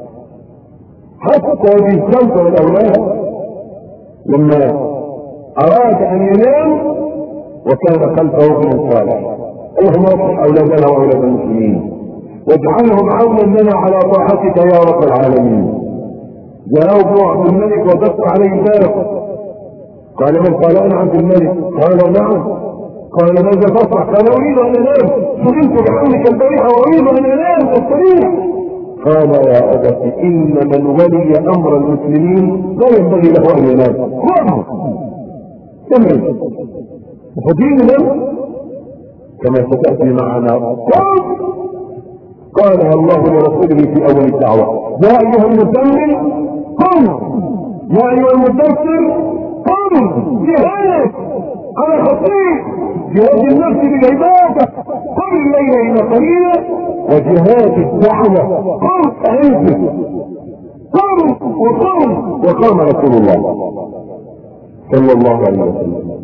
حتى بالزوجة والأولاد لما أراد أن ينام وكان خلفه ابن صالح اللهم اصلح أولادنا وأولاد المسلمين واجعلهم عونا لنا على طاعتك يا رب العالمين. جاءه عبد الملك ودق عليه الباب قال من؟ قال انا عبد الملك. قال نعم. قال ماذا تصنع؟ قال اريد ان انام سئلت بعونك البارحه واريد ان انام استريح. قال يا ابت ان من ولي امر المسلمين لا ينبغي له ان ينام. خذ تمام فدين نام كما ستاتي معنا. قالها الله لرسوله في اول الدعوة يا ايها المزمل قم يا ايها المدثر قم جهاد على خطير جهاد النفس بالعبادة قم الليل الى قليلا وجهاد الدعوة قم اعزه قم وقم. وقام رسول الله صلى الله عليه وسلم.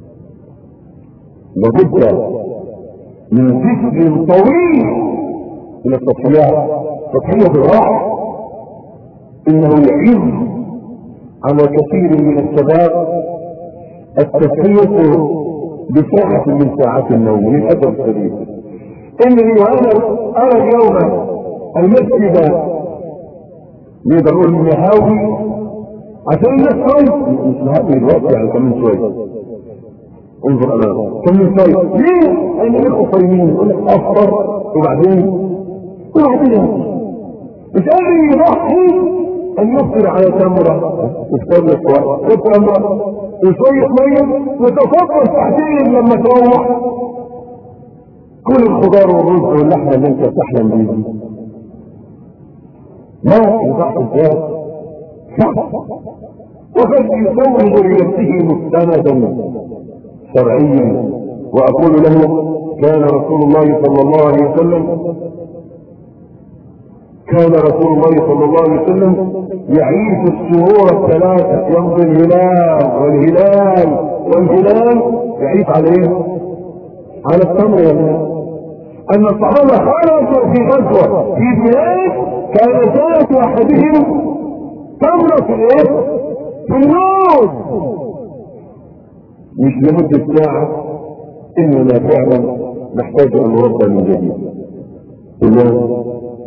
لابد من ذكر طويل من التضحيات تضحية بالراحة انه يعز على كثير من الشباب التضحية بساعة من ساعات النوم للأسف الشديد. انني وانا ارى اليوم المسجد نقدر نقول النهاوي عشان الناس خايف مش نهاوي الوقت يعني كمان شوية انظر امامك كمان شوية ليه؟ لان الاخوة صايمين يقول لك افطر وبعدين وبعدين مش قادر يضحي ان يفطر على تمرة يفطر لك وتمرة وشوية مية وتفضل ساعتين لما تروح كل الخضار والرز واللحمة اللي انت تحلم بيه ما يضحي ازاي صح. وقد يصور لنفسه مستندا شرعيا واقول له كان رسول الله صلى الله عليه وسلم كان رسول الله صلى الله عليه وسلم يعيش الشهور الثلاثة يمضي الهلال والهلال والهلال يعيش على ايه؟ على التمر يا ابني. ان الصحابة خرجوا في غزوة في بلاد كان ذات احدهم تمرة في الايه؟ في النار مش لمدة ساعة اننا فعلا نحتاج ان نربى من جديد. الله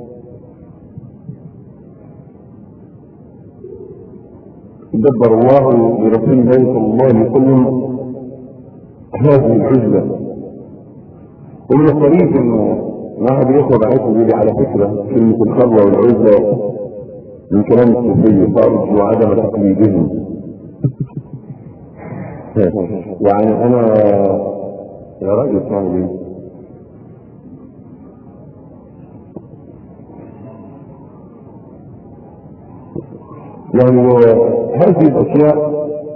دبر الله لرسول الله صلى الله عليه وسلم هذه العزلة. ومن الطريق انه واحد ياخد عيشه يقول على فكرة كلمة الخلوة والعزلة من كلام الصوفية فأرجو عدم تقليدهم. يعني انا يا راجل اسمعوا ليه يعني هذه الاشياء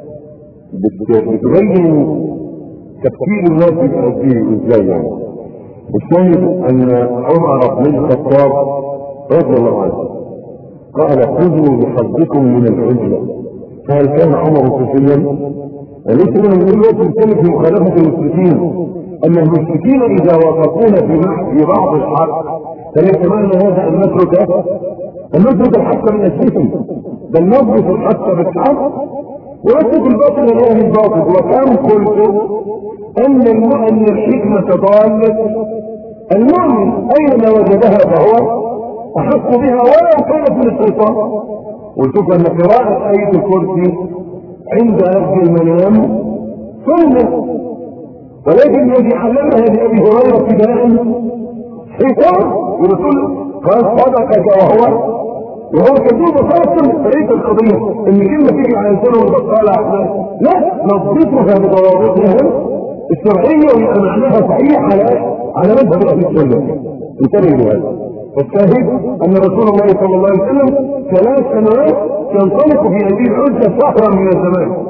بتبين تفكير الناس بهذه ازاي. يعني الشاهد ان عمر بن الخطاب رضي الله عنه قال خذوا بحظكم من العزله. فهل كان عمر صوفيا؟ ليس من الوقت نتكلم في مخالفه المشركين، ان المشركين اذا وافقونا في بعض الحق فليس معنى هذا ان نترك ان نترك الحق من اجلهم، بل نضبط الحق بالحق ونترك الباطل من اهل الباطل. وكم قلت ان ان الحكمه ضاله المؤمن اينما وجدها فهو احق بها ولو كانت من الشيطان. وشوف ان قراءه ايه الكرسي عند اهل المنام سنه، ولكن الذي علمها لابي هريره ابتداء شيطان ورسول قال صدقك وهو وهو كذوب خاصا. فريق القضيه ان كلمه تيجي على لسانه وتقال لا نضبطها بضوابطها الشرعيه ويبقى معناها صحيح على على مذهب اهل السنه. انتبهوا لهذا. والشاهد ان رسول الله صلى الله عليه وسلم ثلاث سنوات ينطلق في هذه العزله شهرا من الزمان،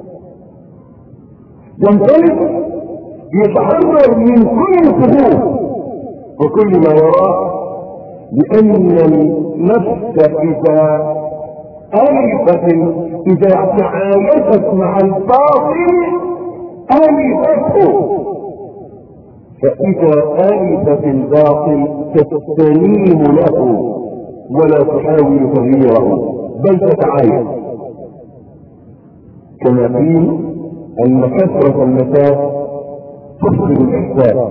ينطلق يتحرر من كل الخطوط وكل ما وراء، لان النفس اذا الفت اذا تعايشت مع الباطل الفته، فاذا الفت الباطل تستنيم له ولا تحاول تغييره بل تتعايش. كما قيل ان كثره المساس تفقد الاحساس.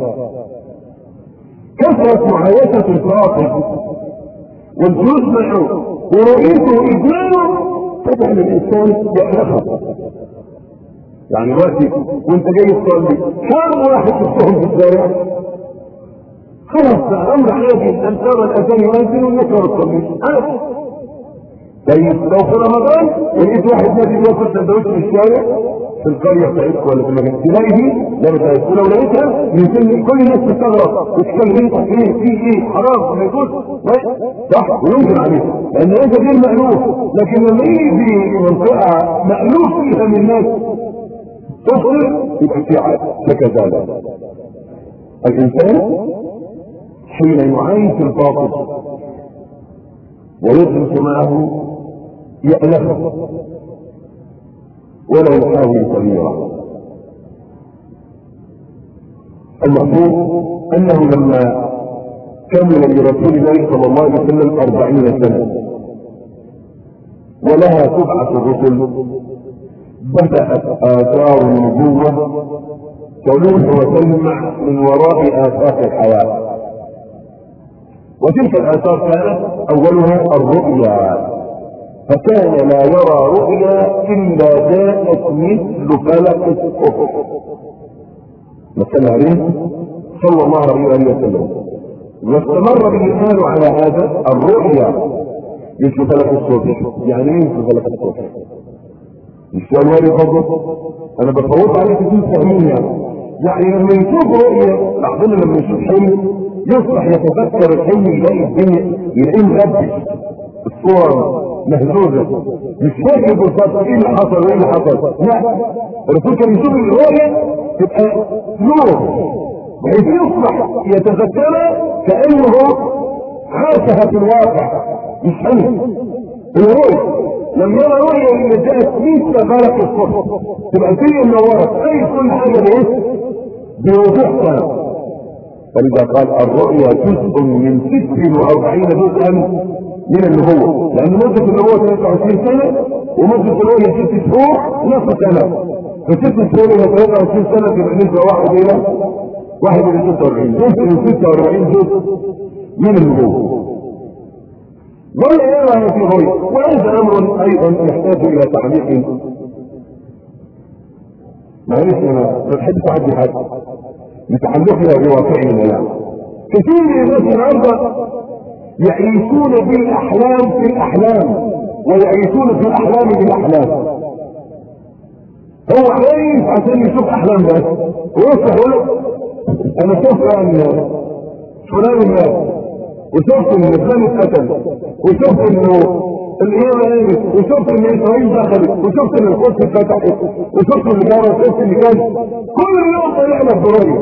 كثره معايشه الباطل والجلوس معه ورؤيته واجماله تجعل الانسان يحرقه. يعني وقتي وانت جاي تصلي كم واحد شفتهم في الشارع خلاص بقى امر عادي ان ترى الاذان يؤذن ونكره الصلاه عادي. طيب لو في رمضان ولقيت واحد نادي بياكل سندوتش في الشارع في القريه بتاعتكم ولا في المكان تلاقي دي لا بتاعتكم، ولو لقيتها يمكن كل الناس تستغرب وتتكلم انت ايه في ايه حرام ما يجوز صح وينكر عليه لان انت غير مألوف. لكن لما يجي منطقه مألوف فيها من الناس تفصل يبقى في عاد. فكذلك الانسان حين يعايش الباطل ويدرس معه يألفه ولا يحاول تغييره. المفروض انه لما كمل لرسول الله صلى الله عليه وسلم أربعين سنة ولها تبعث الرسل بدأت آثار النبوة تلوح وتلمع من وراء آفاق الحياة. وتلك الآثار كانت أولها الرؤيا، فكان لا يرى رؤيا إلا جاءت مثل فلق الصبح. مثل عليه صلى الله عليه وسلم واستمر به الحال على هذا الرؤيا مثل فلق الصبح. يعني ايه مثل فلق الصبح؟ مش سؤال فضل انا بفوت عليك في فاهمين يعني. يعني لما يشوف رؤيا بعضنا لما يشوف حلم يصبح يتذكر الحلم يلاقي الدنيا يلاقيه مغبش الصور مهزوزه مش فاكر بالظبط ايه اللي حصل وايه اللي حصل. لا الرسول كان يشوف الرؤيا تبقى نور بحيث يصبح يتذكرها كانه عاشها في الواقع مش حلم. الرؤيا لما يرى رؤيا اللي جاءت مثل فلق الصبح تبقى الدنيا منوره اي كل حاجه بايه بوضوح تام. فلذا قال الرؤيا جزء من ست وأربعين جزءا من النبوة، لأن مدة النبوة ثلاثة وعشرين سنة ومدة الرؤيا ست شهور نصف سنة. فست شهور إلى ثلاثة وعشرين سنة تبقى نسبة واحد إلى واحد إلى ستة وأربعين جزء من ستة وأربعين جزء من النبوة. ولا يرى في رؤيا. وهذا أمر أيضا يحتاج إلى تعليق. معلش أنا بحب تعدي حاجة متعلقها بواقعنا. يعني كثير من الناس النهارده يعيشون بالاحلام في الاحلام ويعيشون في الاحلام بالاحلام. هو عايش عشان يشوف احلام بس ويصبح يقول لك انا شفت ان فلان مات وشفت ان فلان اتقتل وشفت انه القيامة قامت، وشفت ان اسرائيل دخلت، وشفت ان القدس اتفتحت، وشفت اللي جرى، وشفت اللي كان. كل يوم طلع لك برؤية،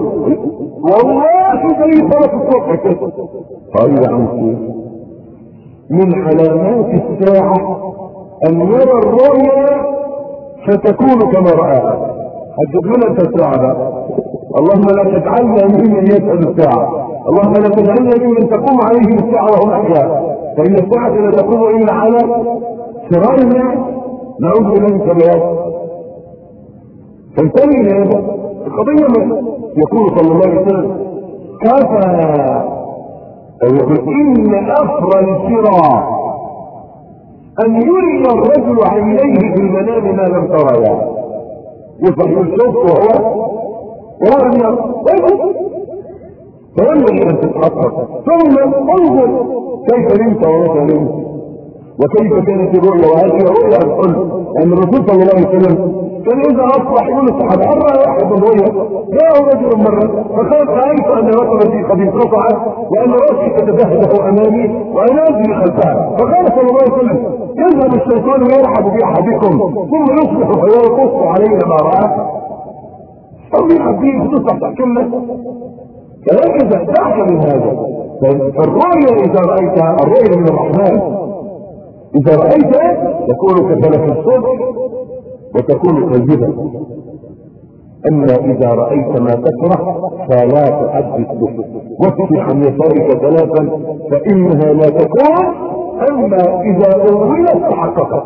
والله زي صلاة الصبح كده. قال يا عم من علامات الساعة ان يرى الرؤيا فتكون كما رآها. هتجيب لنا انت الساعة بقى. اللهم لا تجعلنا ممن يسأل الساعة، اللهم لا تجعلنا ممن تقوم عليهم الساعة وهم أحياء، فإن الساعة لا تقوم إلا على شرار الناس. نعوذ بالله من شرها. فانتبه لهذا القضية. من يقول صلى الله عليه وسلم كفى يقول إن أفرى الفرى أن يري الرجل عينيه في المنام ما لم تريا. يصحي الشوق وهو وهو لم يرى، فينبغي أن تتحقق. ثم انظر كيف نمت ومتى نمت، وكيف كانت الرؤيا. وهذه رؤيا الحلم، لأن الرسول صلى الله عليه وسلم كان إذا أصبح يقول الصحابة هل رأى واحد الرؤيا؟ جاءه رجل مرة فقال رأيت أن رقبتي قد انقطعت وأن رأسي تتدهده أمامي وأنا أجري خلفها. فقال صلى الله عليه وسلم يذهب الشيطان ويرحب بأحدكم ثم يصبح ويقص علينا ما رأى. أو يلعب به تصبح تحكمنا. فهكذا دعك من هذا. فالرؤيا إذا رأيتها الرؤيا من الرحمن، إذا رأيتها تكون كفلك الصبح وتكون كذبا. أما إذا رأيت ما تكره فلا تحدث به، واتبع عن يسارك ثلاثا فإنها لا تكون. أما إذا أولت تحققت،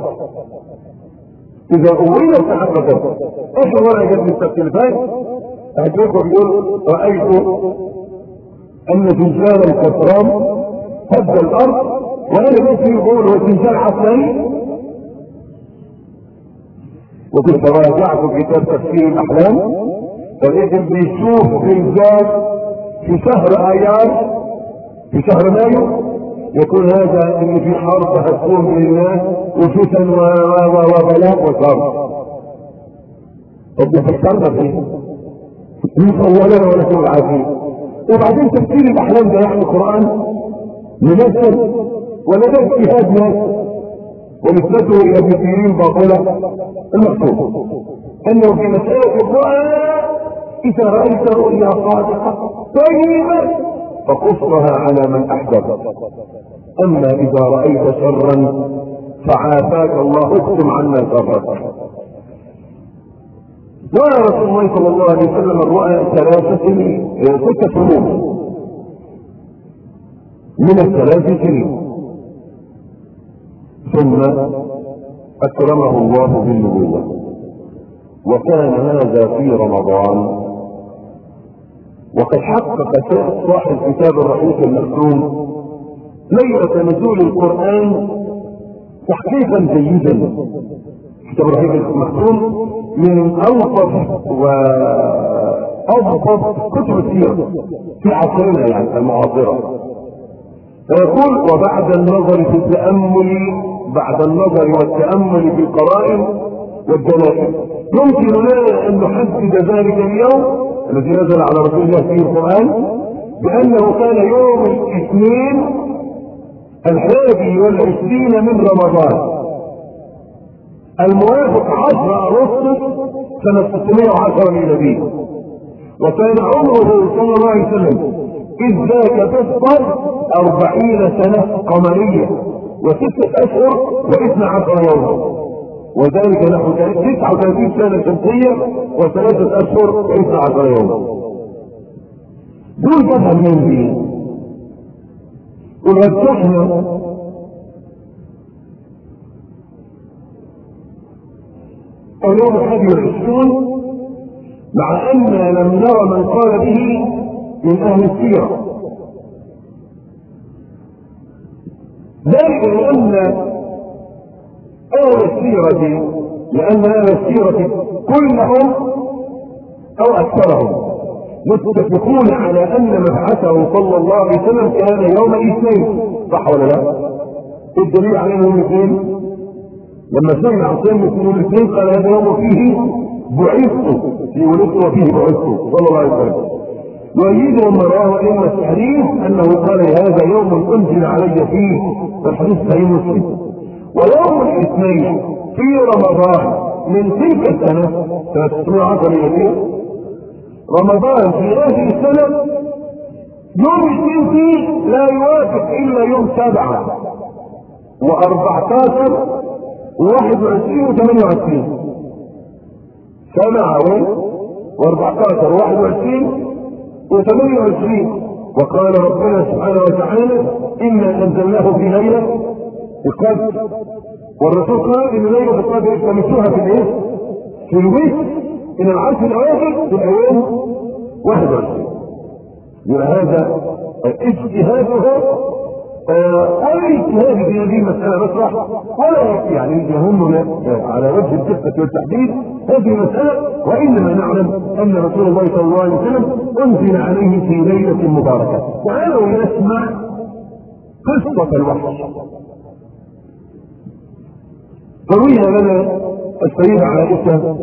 إذا أولت تحققت. آخر ورقة جت من التلفاز أهديكم يقول رأيت أن تمثال الكفران هد الأرض، وأنا بس يقول هو تمثال حصاني. وكنت راجعت كتاب تفسير الأحلام فلقيت بيشوف زلزال في شهر آيار في شهر مايو، يقول هذا إن في حرب هتكون بين الناس وفتن وبلاء وشر. طب فكرنا فيه نسأل الله لنا ولكم العافية. وبعدين تفسير الأحلام ده يعني قرآن منزل ولا ده اجتهاد ناس ونسبته إلى ابن سيرين باطلة. المقصود أنه في مسألة الرؤيا إذا رأيت رؤيا صادقة طيبة فقصها على من أحبب. أما إذا رأيت شرا فعافاك الله اكتم عنا شرك. وقال رسول الله صلى الله عليه وسلم الرؤيا ثلاثة ستة شهور من الثلاث سنين، ثم أكرمه الله بالنبوة. وكان هذا في رمضان، وقد حقق صاحب كتاب الرحيق المختوم ليلة نزول القرآن تحقيقا جيدا. كتاب الرحيق المختوم من ألطف وأضبط كتب السيرة في عصرنا يعني المعاصرة. فيقول وبعد النظر في التأمل بعد النظر والتأمل في القرائن والدلائل يمكن لنا أن نحدد ذلك اليوم الذي نزل على رسول الله فيه القرآن بأنه كان يوم الاثنين الحادي والعشرين من رمضان الموافق عشرة أغسطس سنة ستمائة وعشرة ميلادية. وكان عمره صلى الله عليه وسلم إذ ذاك تذكر أربعين سنة قمرية وستة أشهر واثنى عشر يوما، وذلك نحو تسعة وثلاثين سنة شمسية وثلاثة أشهر واثنى عشر يوما. دول جابها منين دي؟ ورجحنا اليوم الحادي والعشرون مع أن لم نرى من قال به من أهل السيرة، ذلك لأن أهل السيرة لأن أهل السيرة كلهم أو أكثرهم متفقون على أن مبعثه صلى الله عليه وسلم كان يوم الاثنين، صح ولا لا؟ الدليل على يوم الاثنين لما سمع عصام يوم الاثنين قال هذا يوم فيه بعثت في ولدت وفيه بعثت صلى الله عليه وسلم. ويجد من رواه ائمه الحديث انه قال هذا يوم انزل علي فيه، والحديث صحيح مسلم. ويوم الاثنين في رمضان من تلك السنة ثلاثمائة وعشرة رمضان في هذه السنة يوم الاثنين فيه لا يوافق الا يوم سبعة واربعتاشر وواحد وعشرين وثمانية وعشرين سبعة واربعتاشر وواحد وعشرين وثمانية وعشرين. وقال ربنا سبحانه وتعالى إنا أنزلناه في ليلة القدر، والرسول قال إن ليلة القدر اكتمسوها في الإيه؟ في الوتر إن العشر الأواخر في الأيام واحد وعشرين. وهذا اجتهاده أي اجتهاد في هذه المسألة مطرح ولا يعني يهمنا على وجه الدقة والتحديد هذه المسألة، وإنما نعلم أن رسول الله صلى الله عليه وسلم أنزل عليه في ليلة مباركة. تعالوا نسمع قصة الوحش. رويها لنا السيدة عائشة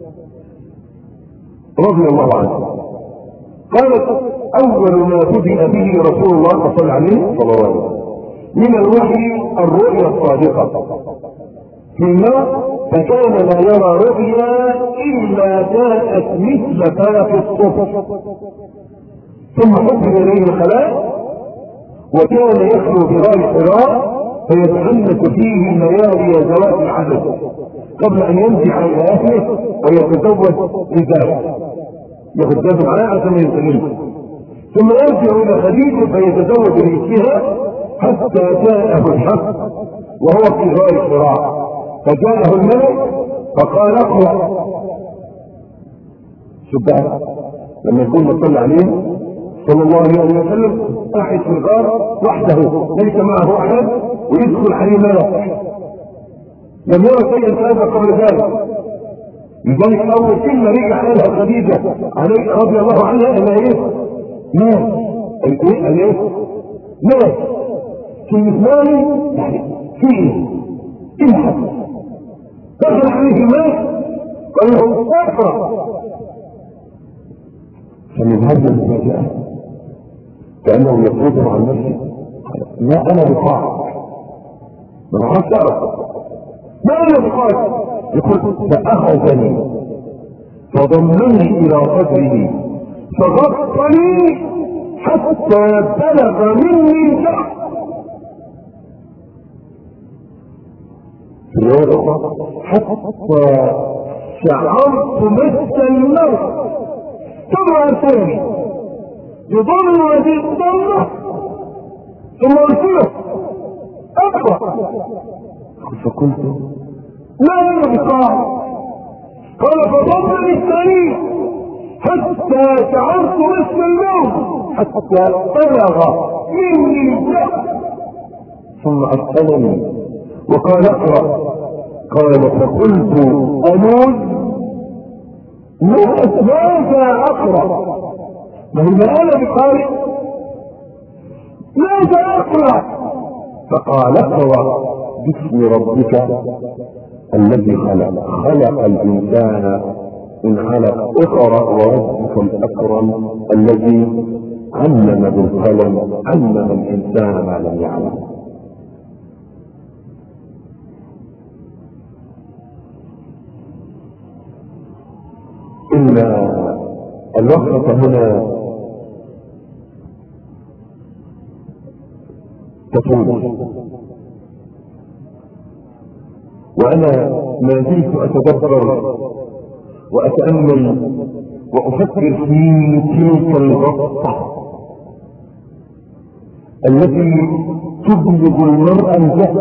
رضي الله عنها قالت اول ما بدأ به رسول الله صلى الله عليه وسلم من الوحي الرؤيا الصادقة في النار، فكان لا يرى رؤيا الا جاءت مثل فلق الصبح ثم حفظ اليه الخلاء، وكان يخلو بغار حراء فيتعنت فيه ليالي ذوات العدد قبل ان ينزح الى اهله ويتزوج بذلك ياخذ ذاته معاه عشان ينتهي، ثم يرجع الى خديجه فيتزوج بمثلها حتى جاءه الحق وهو في غار حراء، فجاءه الملك فقال اقرا. شوف بقى لما يكون مصلى عليه صلى الله عليه وسلم قاعد في الغار وحده ليس معه احد ويدخل عليه ملك لم يرى شيئا هذا قبل ذلك، لذلك اول كلمه رجع قالها خديجه عليه رضي الله عنها انها ايه؟ مات. الايه؟ الايه؟ مات. كلمه مالي يعني في ايه؟ ايه حدث؟ دخل عليه مات قال له اقرا، فمن هذا المفاجاه كانه يقول عن نفسه ما انا بقاعد ما انا اعرف ما انا بقاعد، يقول فاخذني فضمني الى صدره فغطني حتى بلغ مني الجرح. في الروايه الاخرى حتى شعرت مس الموت ثم ارسلني يضم هذه الضمه ثم ارسله اقرا، فقلت ما انا بقاعد. قال فضمني الثاني حتى شعرت مثل الموت حتى بلغ مني الجرح ثم ارسلني وقال اقرا. قال فقلت اموت ماذا اقرا؟ ما هو انا بقارئ ماذا اقرا؟ فقال اقرا باسم ربك الذي خلق خلق الانسان من علق اقرا وربك الاكرم الذي علم بالقلم علم الانسان ما لم يعلم. ان الوقفه هنا تطول، وانا ما زلت اتدبر واتامل وافكر في تلك الغطه التي تبلغ المرء الجهل،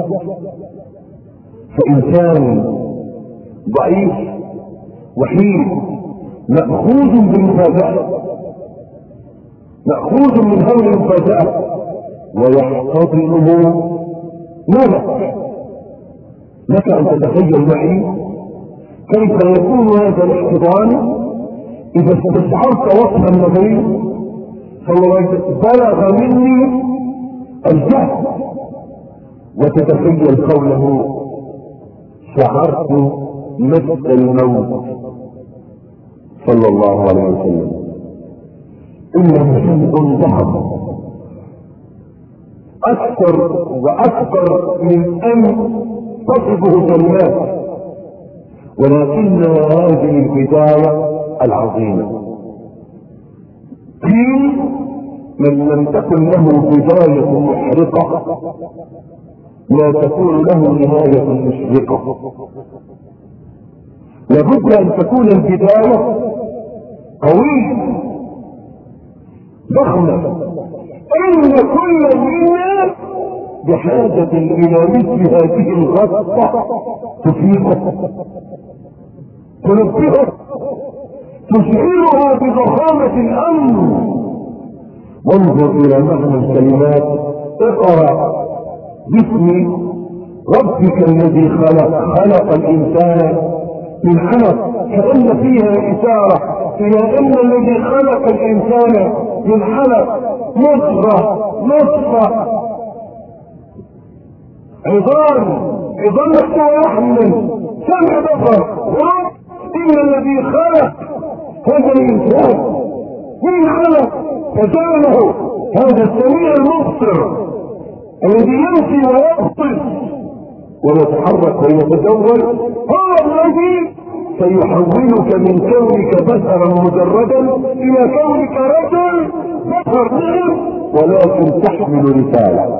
فانسان ضعيف وحيد مأخوذ بالمفاجأة مأخوذ من هول المفاجأة ويحتضنه ملك. لك ان تتخيل معي كيف يكون هذا الاحتضان اذا استشعرت وصف النبي صلى الله عليه وسلم بلغ مني الجهل، وتتخيل قوله شعرت مثل الموت صلى الله عليه وسلم. انه شيء ضخم اكثر واكثر من ان تصفه كلمات، ولكنها هذه البداية العظيمة. قيل من لم تكن له بداية محرقة لا تكون له نهاية مشرقة. لابد ان تكون البداية قوية ضخمة، ان كل منا بحاجة الى مثل هذه الغطة تفيقه تنبهه تشعره بضخامة الامر. وانظر الى معنى الكلمات: اقرأ باسم ربك الذي خلق خلق الانسان من علق، كأن فيها إشارة إلى أن الذي خلق الإنسان من علق مضغة نطفة عظام عظام لحم سمع بصر. إن الذي خلق هذا الإنسان من علق فجعله هذا السميع المبصر الذي يمشي ويبطل ويتحرك ويتجول، هو الذي سيحولك من كونك بشرا مجردا الى كونك رجل بشر نعم ولكن تحمل رسالة.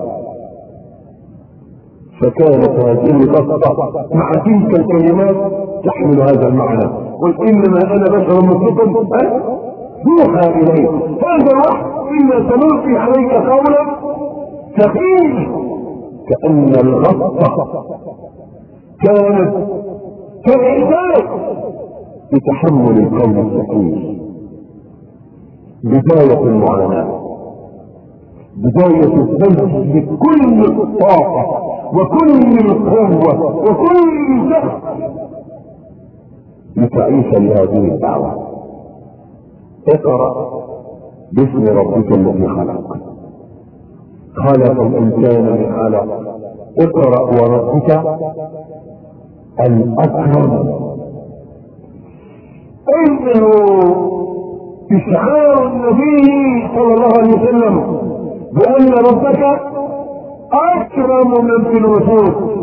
فكانت هذه القصة مع تلك الكلمات تحمل هذا المعنى. قل انما انا بشر مثلكم يوحى اليه هذا الوحي الا سنلقي عليك قولا ثقيلا. كأن الغطة كانت كالعباد بتحمل القول الثقيل. بداية المعاناة، بداية الذنب بكل الطاقة وكل القوة وكل الجهد لتعيش لهذه الدعوة. اقرأ باسم ربك الذي خلق خلق الانسان من علق. اقرأ وربك الاكرم. انه اشعار النبي صلى الله عليه وسلم بان ربك اكرم من في الوجود،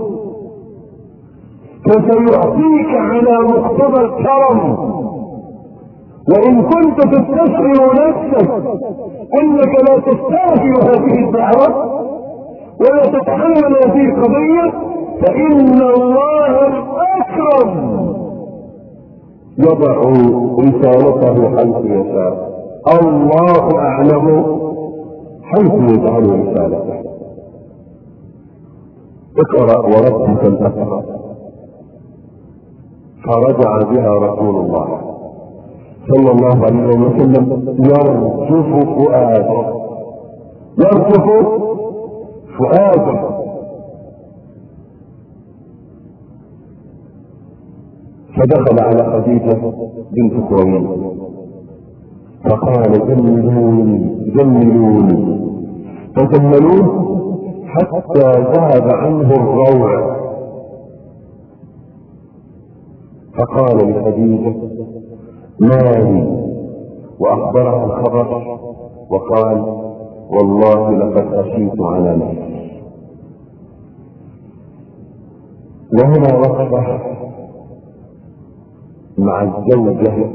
فسيعطيك على مقتضى الكرم. وان كنت تستشعر نفسك انك لا تستاهل هذه الدعوة ولا تتحمل هذه القضية، فان الله الاكرم يضع رسالته حيث يشاء. الله اعلم حيث يجعل رسالته. اقرأ وربك الاكرم. فرجع بها رسول الله صلى الله عليه وسلم يرجف فؤاده يرجف فؤاده فدخل على خديجة بنت خويلد فقال جملوني جملوني فجملوه حتى ذهب عنه الروع. فقال لخديجة مالي واخبرها الخبر وقال والله لقد خشيت على نفسي. وهنا وقفة مع الزوجة.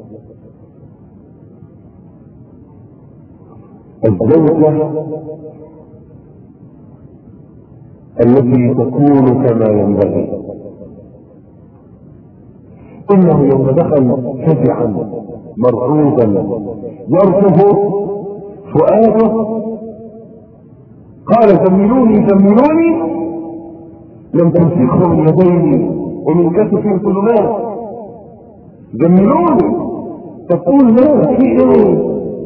الزوجة التي تكون كما ينبغي. انه يوم دخل فزعا مرعوبا يرجف فؤاده قال زملوني زملوني، لم تمسكه من يديه ومن كتفه ظلمات. زملوني تقول ما في ايه؟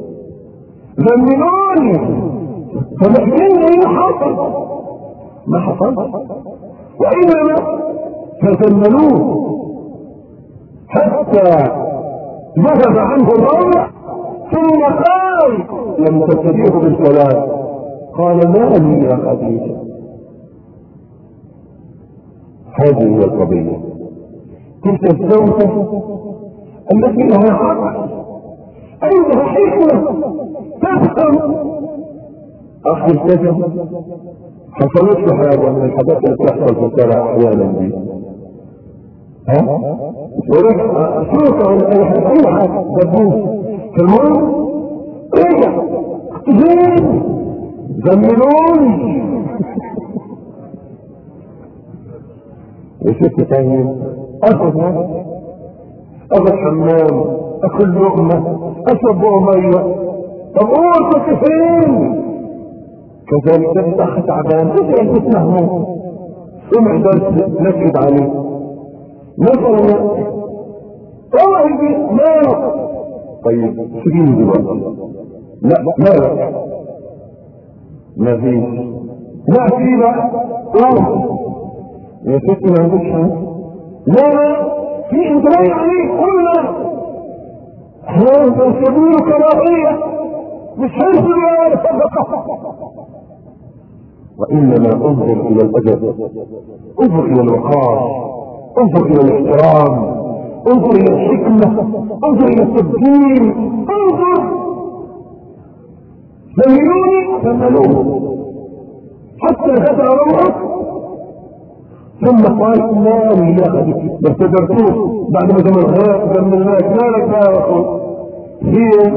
زملوني. فمحكين ايه حصل؟ ما حصل وانما فزملوه حتى ذهب عنه الروع ثم قال لم تستطيعه بالكلام قال ما لي يا خديجة. هذه هي القضية. تلك الزوجة التي لها عقل عندها حكمة تفهم. اخي الكذب حصلت له حاجة من الحاجات اللي بتحصل في الشارع احيانا دي، ها؟ ورجع شوكة ولا اي حاجة، اي حاجة دبوس، فالمهم رجع فين؟ زملوني وشفت تاني اخذ اخذ حمام، اكل لقمة، اشرب مية. طب قول كنت فين؟ كذلك ده اخ تعبان ادعي تسمعه، سمع درس نكد عليه مثلا والله يجي مالك. طيب سيبيني دلوقتي، لا مالك؟ ما فيش. لا في بقى روح يا ستي ما عندكش حاجه. لا لا في انتباه عليك كلنا، هذا سبيل كراهيه مش حزب ولا صدقه. وانما انظر الى الادب، انظر الى الوقار، انظر الى الاحترام، انظر الى الحكمه، انظر الى التبديل، انظر. زملوني زملوه حتى غدا روحك، ثم قال مالي يا اخي ما استدرتوش بعد ما زمن غير زملناك مالك بقى يا اخوي. هي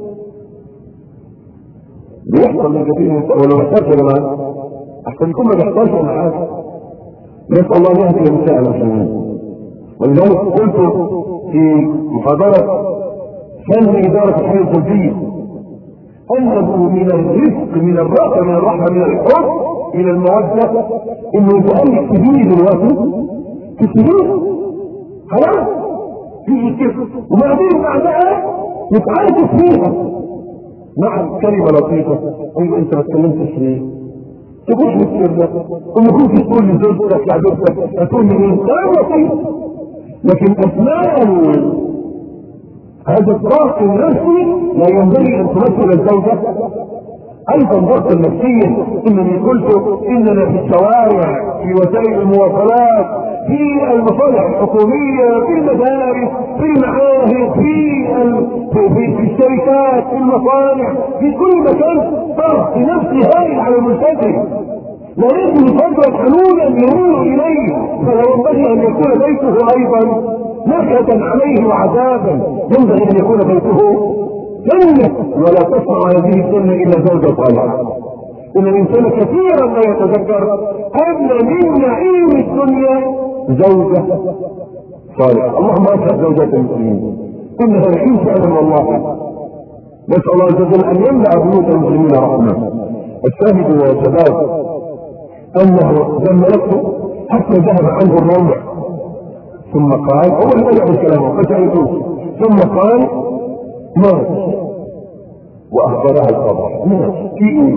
بيحصل من كثير ولا بيحصلش يا جماعه؟ احسن يكون ما بيحصلش ولا حاجه. نسال الله ان يهدي النساء المسلمين. ولذلك قلت في محاضره فن اداره الحياه الزوجيه انه من الرزق من الرحمه من الرحمه من الحب الى الموده انه يتالف كبير دلوقتي كتير خلاص في كده، وبعدين بعدها يتعالج فيها. نعم كلمه لطيفه، ايوه انت ما اتكلمتش ليه؟ تقولش بالسر وما كنتش تقول لزوجتك لعبتك هتقول منين؟ كلام لطيف، لكن اثناء هذا الضغط النفسي لا ينبغي ان تمثل الزوجه ايضا ضغطا نفسيا. انني قلت اننا في الشوارع، في وسائل المواصلات، في المصالح الحكوميه، في المدارس، في المعاهد، في في, في, في الشركات، في المصانع، في كل مكان ضغط نفسي هائل على الملتزم. لا يجب فضلا حنونا يميل اليه، فلا ينبغي ان يكون بيته ايضا نكدا عليه وعذابا، ينبغي ان يكون بيته جنة، ولا تصنع هذه الجنة إلا زوجة صالحة. إن الإنسان كثيرا ما يتذكر أن من نعيم الدنيا زوجة صالحة. اللهم أسعد زوجات المسلمين، إنها نعيم فعلا والله. نسأل الله عز وجل أن يملأ بيوت المسلمين رحمة. الشاهد يا شباب أنه زملته حتى ذهب عنه الروع، ثم قال هو اللي بدأ بالكلام فسألته، ثم قال مات واخبرها الخبر مات في ايه؟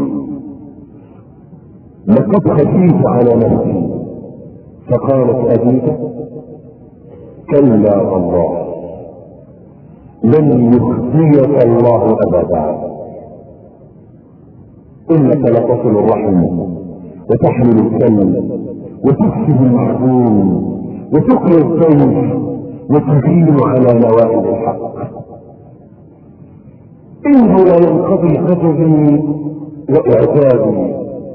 لقد خشيت على نفسي. فقالت ابيك كلا والله لن يخزيك الله ابدا، انك لتصل الرحم وتحمل الكلب وتكسب المحزون وتقري الضيف وتدين على نوائب الحق. إنه لا ينقضي عجبي وإعجابي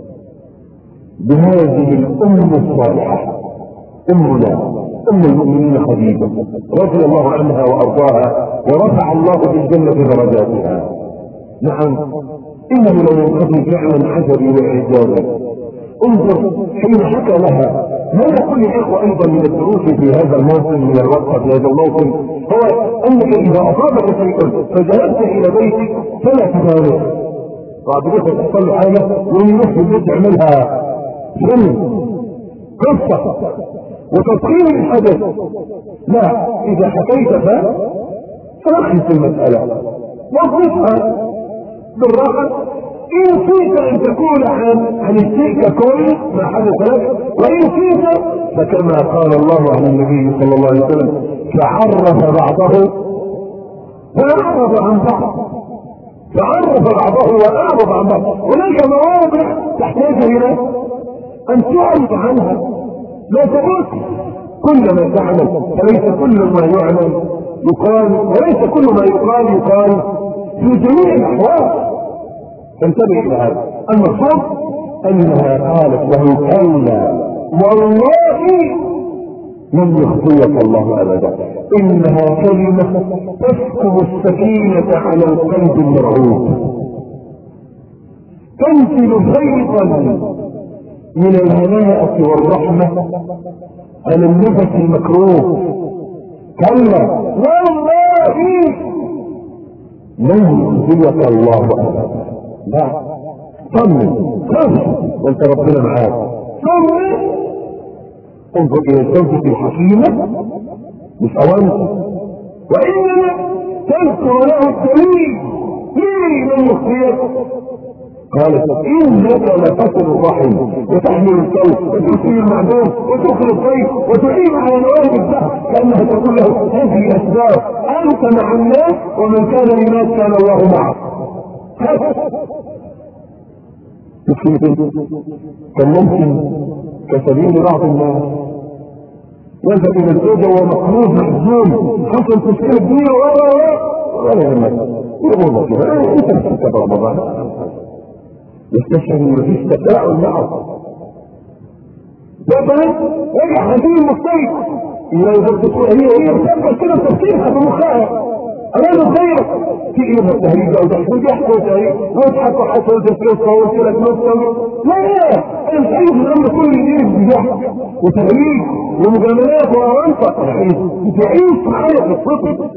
بهذه الأم الصالحة، أمنا أم المؤمنين خديجة رضي الله عنها وأرضاها، ورفع الله في الجنة درجاتها. نعم إنه لا ينقضي فعلا عجبي وإعجابي. انظر حين حكى لها، ما يقول الإخوة أيضا من الدروس في هذا الموطن من الوقت في هذا الموطن هو أنك إذا أصابك شيء فذهبت إلى بيتك فلا تبالغ. بعد ذلك تحصل حاجة ويروح في البيت يعملها فيلم قصة وتصوير الحدث. لا، إذا حكيت فرخص المسألة وقفها بالراحة. إن شئت أن تقول عن عن الشيء ككل ما حدث لك، وإن شئت فكما قال الله عن النبي صلى الله عليه وسلم فعرف بعضه فأعرض عن بعض، فعرف بعضه وأعرض عن بعض. هناك مواضع تحتاج إلى أن تعرض عنها، لا تبص كل ما تعمل، فليس كل ما يعمل يقال، وليس كل ما يقال يقال في جميع الأحوال. انتبه الى هذا. المقصود انها قالت له كلا والله لن يخزيك الله ابدا، انها كلمة تسكب السكينة على القلب المرعوب، تنزل فيضا من الهناءة والرحمة على النفس المكروه. كلا والله لن يخزيك الله ابدا. لا طمن خف وانت ربنا معاك. طمن انظر الى الزوجة الحكيمة مش اوامر، وانما تذكر له الدليل ليه لن يخزيك. قالت انك لتصل الرحم وتحمل الكوف وتسري المعدوم وتخرج الضيف وتعين على نوائب الدهر، كانها تقول له هذه اسباب، انت مع الناس ومن كان للناس كان الله معه. كان ممكن كسبيل لبعض الناس يذهب الى الزوجه وهو مقروض محزون، حصل تشكيله كبيره ولا يهمك يقول لك انت بتكتب رمضان، يستشعر ان مفيش تفاعل معه. مثلا رجع هذه المصيبه اذا يذكرها هي هي بتفكر كده تفكيرها بمخها أنا خير في إيه التهريج أو تحسن يحكوا تهريج ويضحك وحصل تسلسة ويسلك نفسه. لا لا أنا سعيد لما كل يدير بجحك وتهريج ومجاملات وأنفق تعيش معايا في الصفر.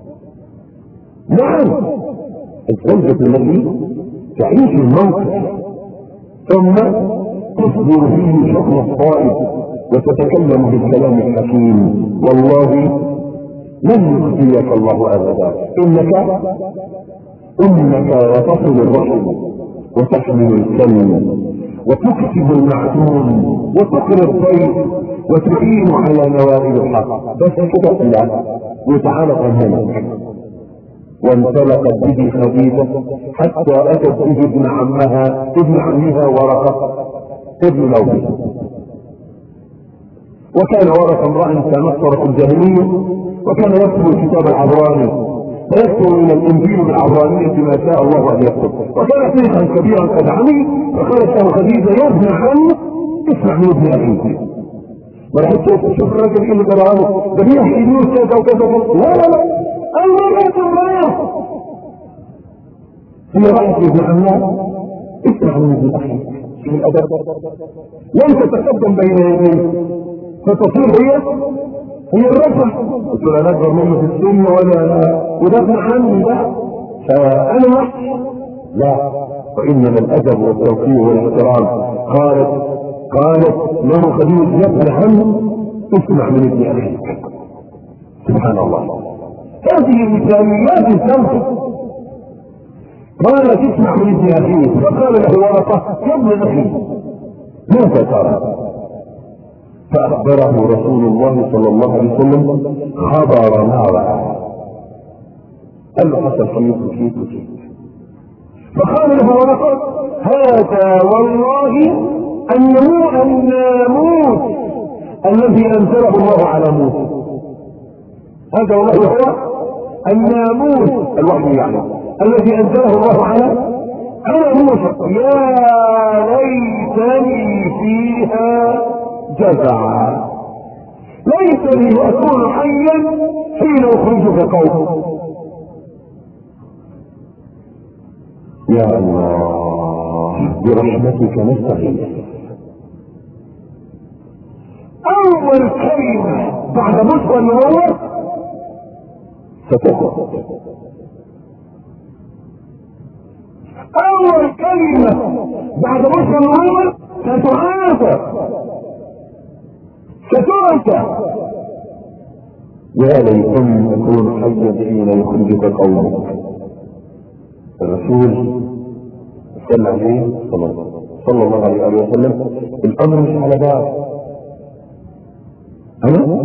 نعم الزوجة التي تعيش الموقف ثم تصدر فيه شكر الصائب وتتكلم بالكلام الحكيم. والله لن يخزيك الله ابدا، انك انك لتصل الرحم وتحمل الكلم وتكتب المعدوم وتقري الضيف وتعين على نوائب الحق. بس كده لا وتعالى هناك. وانطلقت به خديجه حتى اتت به ابن عمها ابن عمها ورقه ابن نوفل، وكان ورقه امرأ تنصر في الجاهليه وكان يكتب الكتاب العبراني فيكتب من الانجيل بالعبرانية ما شاء الله ان يكتب، وكان شيخا كبيرا قد عمي. فقالت له خديجة يا ابن عم اسمع من ابن اخيك. ولحتى تشوف الراجل اللي قرأه ده بيحكي نيوز كذا وكذا. لا لا لا المرأة المرأة هي راحت لابن عمها اسمع من ابن اخيك في الادب، لن تتقدم بين يديه فتصير هي هي الرفع. قلت له انا اكبر منه في السن ولا وده ابن عمي ده فانا وحش. لا وانما الادب والتوقير والاحترام. قالت قالت له خديجه يا ابن عم اسمع من ابن اخيك. سبحان الله هذه مثاليات الزوج. قالت اسمع من ابن اخيك فقال له ورقه يا ابن اخي ماذا ترى؟ فأخبره رسول الله صلى الله عليه وسلم خبر ما رأى. قال له حصل شيء وشيء وشيء. فقال له ورقة هذا والله النمو الناموس الذي أنزله الله على موسى. هذا والله هو الناموس الوحي يعني الذي أنزله الله على على موسى. يا ليتني فيها جزعا ليتني اكون حيا حين اخرجك قوم. يا الله برحمتك نستغيث. اول كلمه بعد بشرى النبوه ستخرج. اول كلمه بعد بشرى النبوه ستعافى سترك. يا ليتني اكون حيا حين يخرجك قومك. الرسول صلى عليه صلى الله عليه وسلم الامر مش على بال انا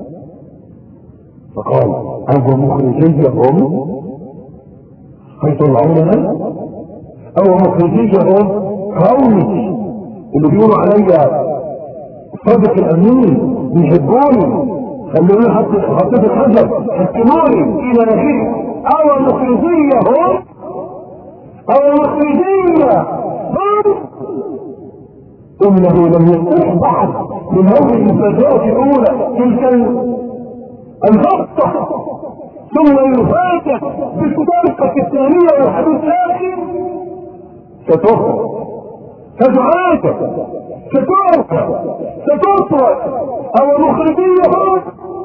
فقال او مخرجيهم هيطلعوننا او مخرجيهم قومي اللي بيقولوا عليا صدق الامين بيحبوني خلوني حطيت الحجر حكموني الى نخيل او مخرجيهم او مخرجية هم انه لم يصح بعد من هذه المفاجآت الاولى تلك الغطة، ثم يفاجأ بالسرقة الثانية والحديث الاخر، ستخرج ستعاتب سترفع ستطرد او مخرجيهم.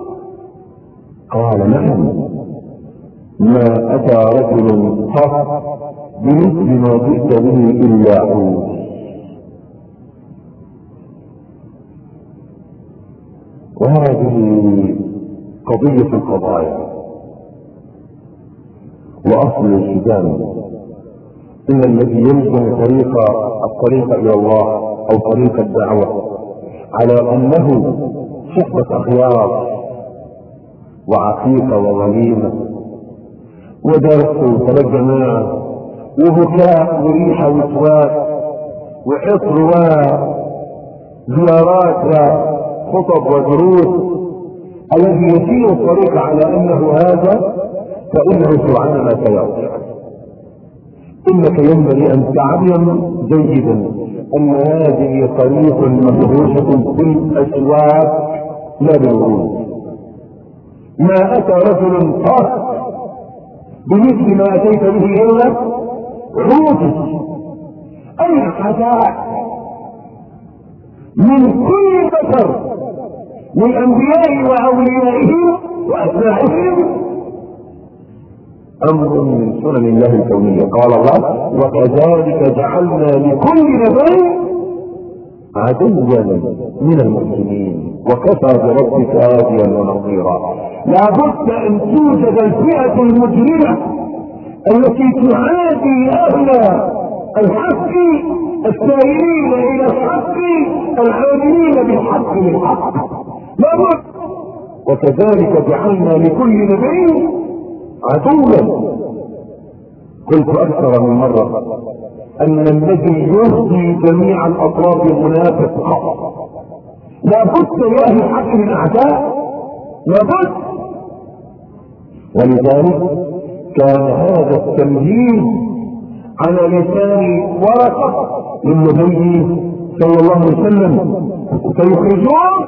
قال نعم، ما اتى رجل قط بمثل ما جئت به الا عود. وهذه قضية القضايا واصل الشجان. ان الذي يلزم طريق الطريق الى الله او طريق الدعوة على انه صحبة اخيار وعقيقة وغنيمة ودرس وترجمات وبكاء وريحة وسواك وعطر وزيارات وخطب ودروس، الذي يسير الطريق على انه هذا فانه سرعان ما سيرجع. انك ينبغي ان تعلم جيدا ان هذه طريق مفروشة في الاسواق لا بالورود. ما اتى رجل قط بمثل ما اتيت به الا عود. اين حاجات من كل بشر من انبياء واوليائهم واتباعهم امر من سنن الله الكونية. قال الله وكذلك جعلنا لكل نبي عدوا من المسلمين وكفى بربك هاديا ونصيرا. لابد ان توجد الفئة المجرمة التي تعادي اهل الحق السائرين الى الحق العاملين بالحق للحق. لابد. وكذلك جعلنا لكل نبي عدوا. قلت اكثر من مرة ان الذي يهدي جميع الاطراف المنافق لابد لاهل الحق من اعداء، لابد. ولذلك كان هذا التمهيد على لسان ورقة للنبي صلى الله عليه وسلم. سيخرجون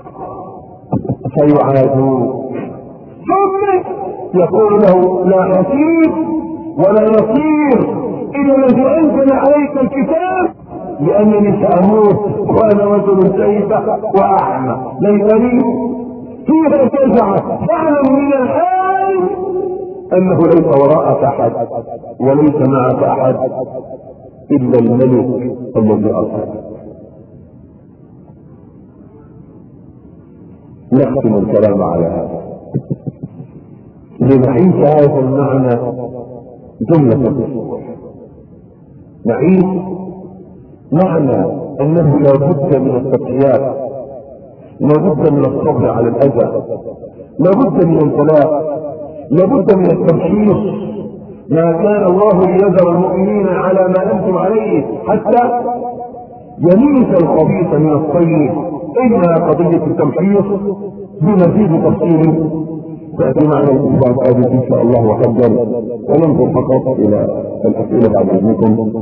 سيعادون ثم يقول له لا حسيب ولا يصير إذا الذي أنزل عليك الكتاب لأنني سأموت وأنا رجل سيفة وأعمى ليس لي فيها تجعل. فاعلم من الآن أنه ليس وراءك أحد وليس معك أحد إلا الملك الذي أرسل. نختم الكلام على هذا لنعيش هذا المعنى جملة الأسبوع. نعيش معنى أنه لا بد من التضحيات، لا بد من الصبر على الأذى، لا بد من البلاء، لا بد من التبشير. ما كان الله ليذر المؤمنين على ما أنتم عليه حتى يميز الخبيث من الطيب. إنها قضية التبشير بمزيد تفصيل تأتي معنا الأسبوع القادم إن شاء الله وقدر. وننظر فقط إلى الأسئلة بعد إذنكم.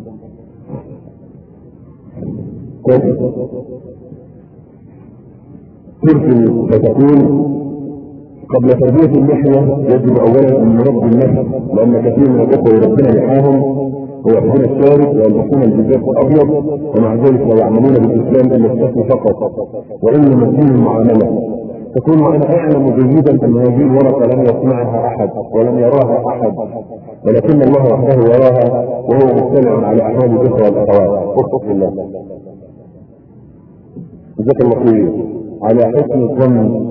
ترسل فتكون قبل تربية اللحية يجب أولا أن نربي النفس، لأن كثير من الأخوة ربنا يحاهم ويأخذون الشارب ويلبسون الجزاء الأبيض ومع ذلك لا يعملون بالإسلام إلا الشكل فقط، وإنما الدين المعاملة. تكون وأنا أعلم جيدا أن هذه الورقة لم يصنعها أحد ولم يراها أحد، ولكن الله وحده يراها وهو مطلع على أحوال الإخوة والأخوات. وفق الله. جزاك الله خير على حسن الظن.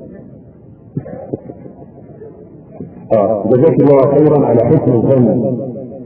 اه جزاك الله خيرا على حسن الظن.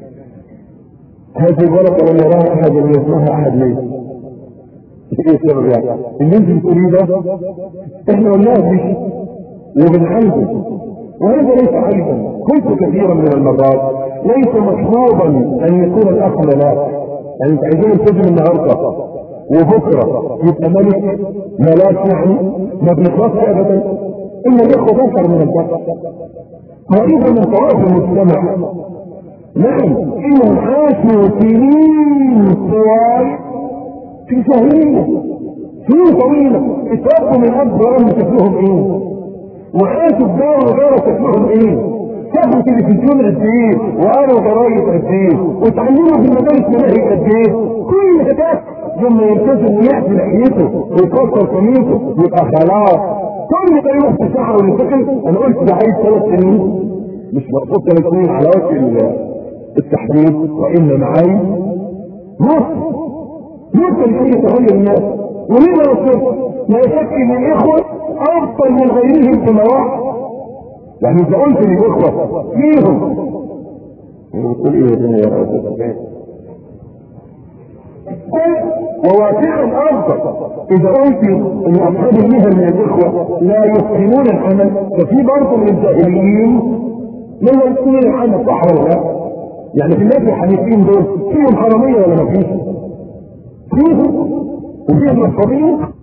هذه الورقة لم يراها أحد ولم يسمعها أحد. ليه؟ ايه السبب يعني؟ اللي انت بتقوليه ده احنا قلناه فيه وبنعالجه، وهذا ليس عيبا. قلت كثيرا من المرات ليس مطلوبا ان يكون الاخ ملاك. يعني انت عايزين الفجر النهارده وبكره يبقى ملك ملاك، يعني ما بنخلصش ابدا. ان الاخوه بشر من البشر قريبا من طوائف المجتمع. نعم انهم عاشوا سنين طوال في جاهلية سنين طويلة اتربوا من اب وام شكلهم ايه، وعاشوا في دار وغيره شكلهم ايه، شافوا تلفزيون قد ايه، وقروا جرايد قد ايه، وتعلموا في المدارس مناهج قد ايه. كل ده لما يلتزم ويأتي لحيته ويكسر قميصه يبقى خلاص كل ده يروح في شعره ويتكل. انا قلت ده عايز ثلاث سنين، مش مقصود ثلاث سنين على وجه التحديد، وانما عايز مصر ممكن اي تغير الناس. ولما يصير ما يشك ان الاخوه افضل من غيرهم في مواقع. يعني اذا قلت للاخوه فيهم بتقول ايه يا دنيا يا رب، وواقعا افضل اذا قلت ان اصحاب المهن من الاخوه لا يتقنون العمل، ففي برضه من الجاهليين لا يتقنون العمل، صح ولا لا؟ يعني في الناس الحنيفين دول فيهم حراميه ولا ما فيش؟ فيهم وفيهم نصابين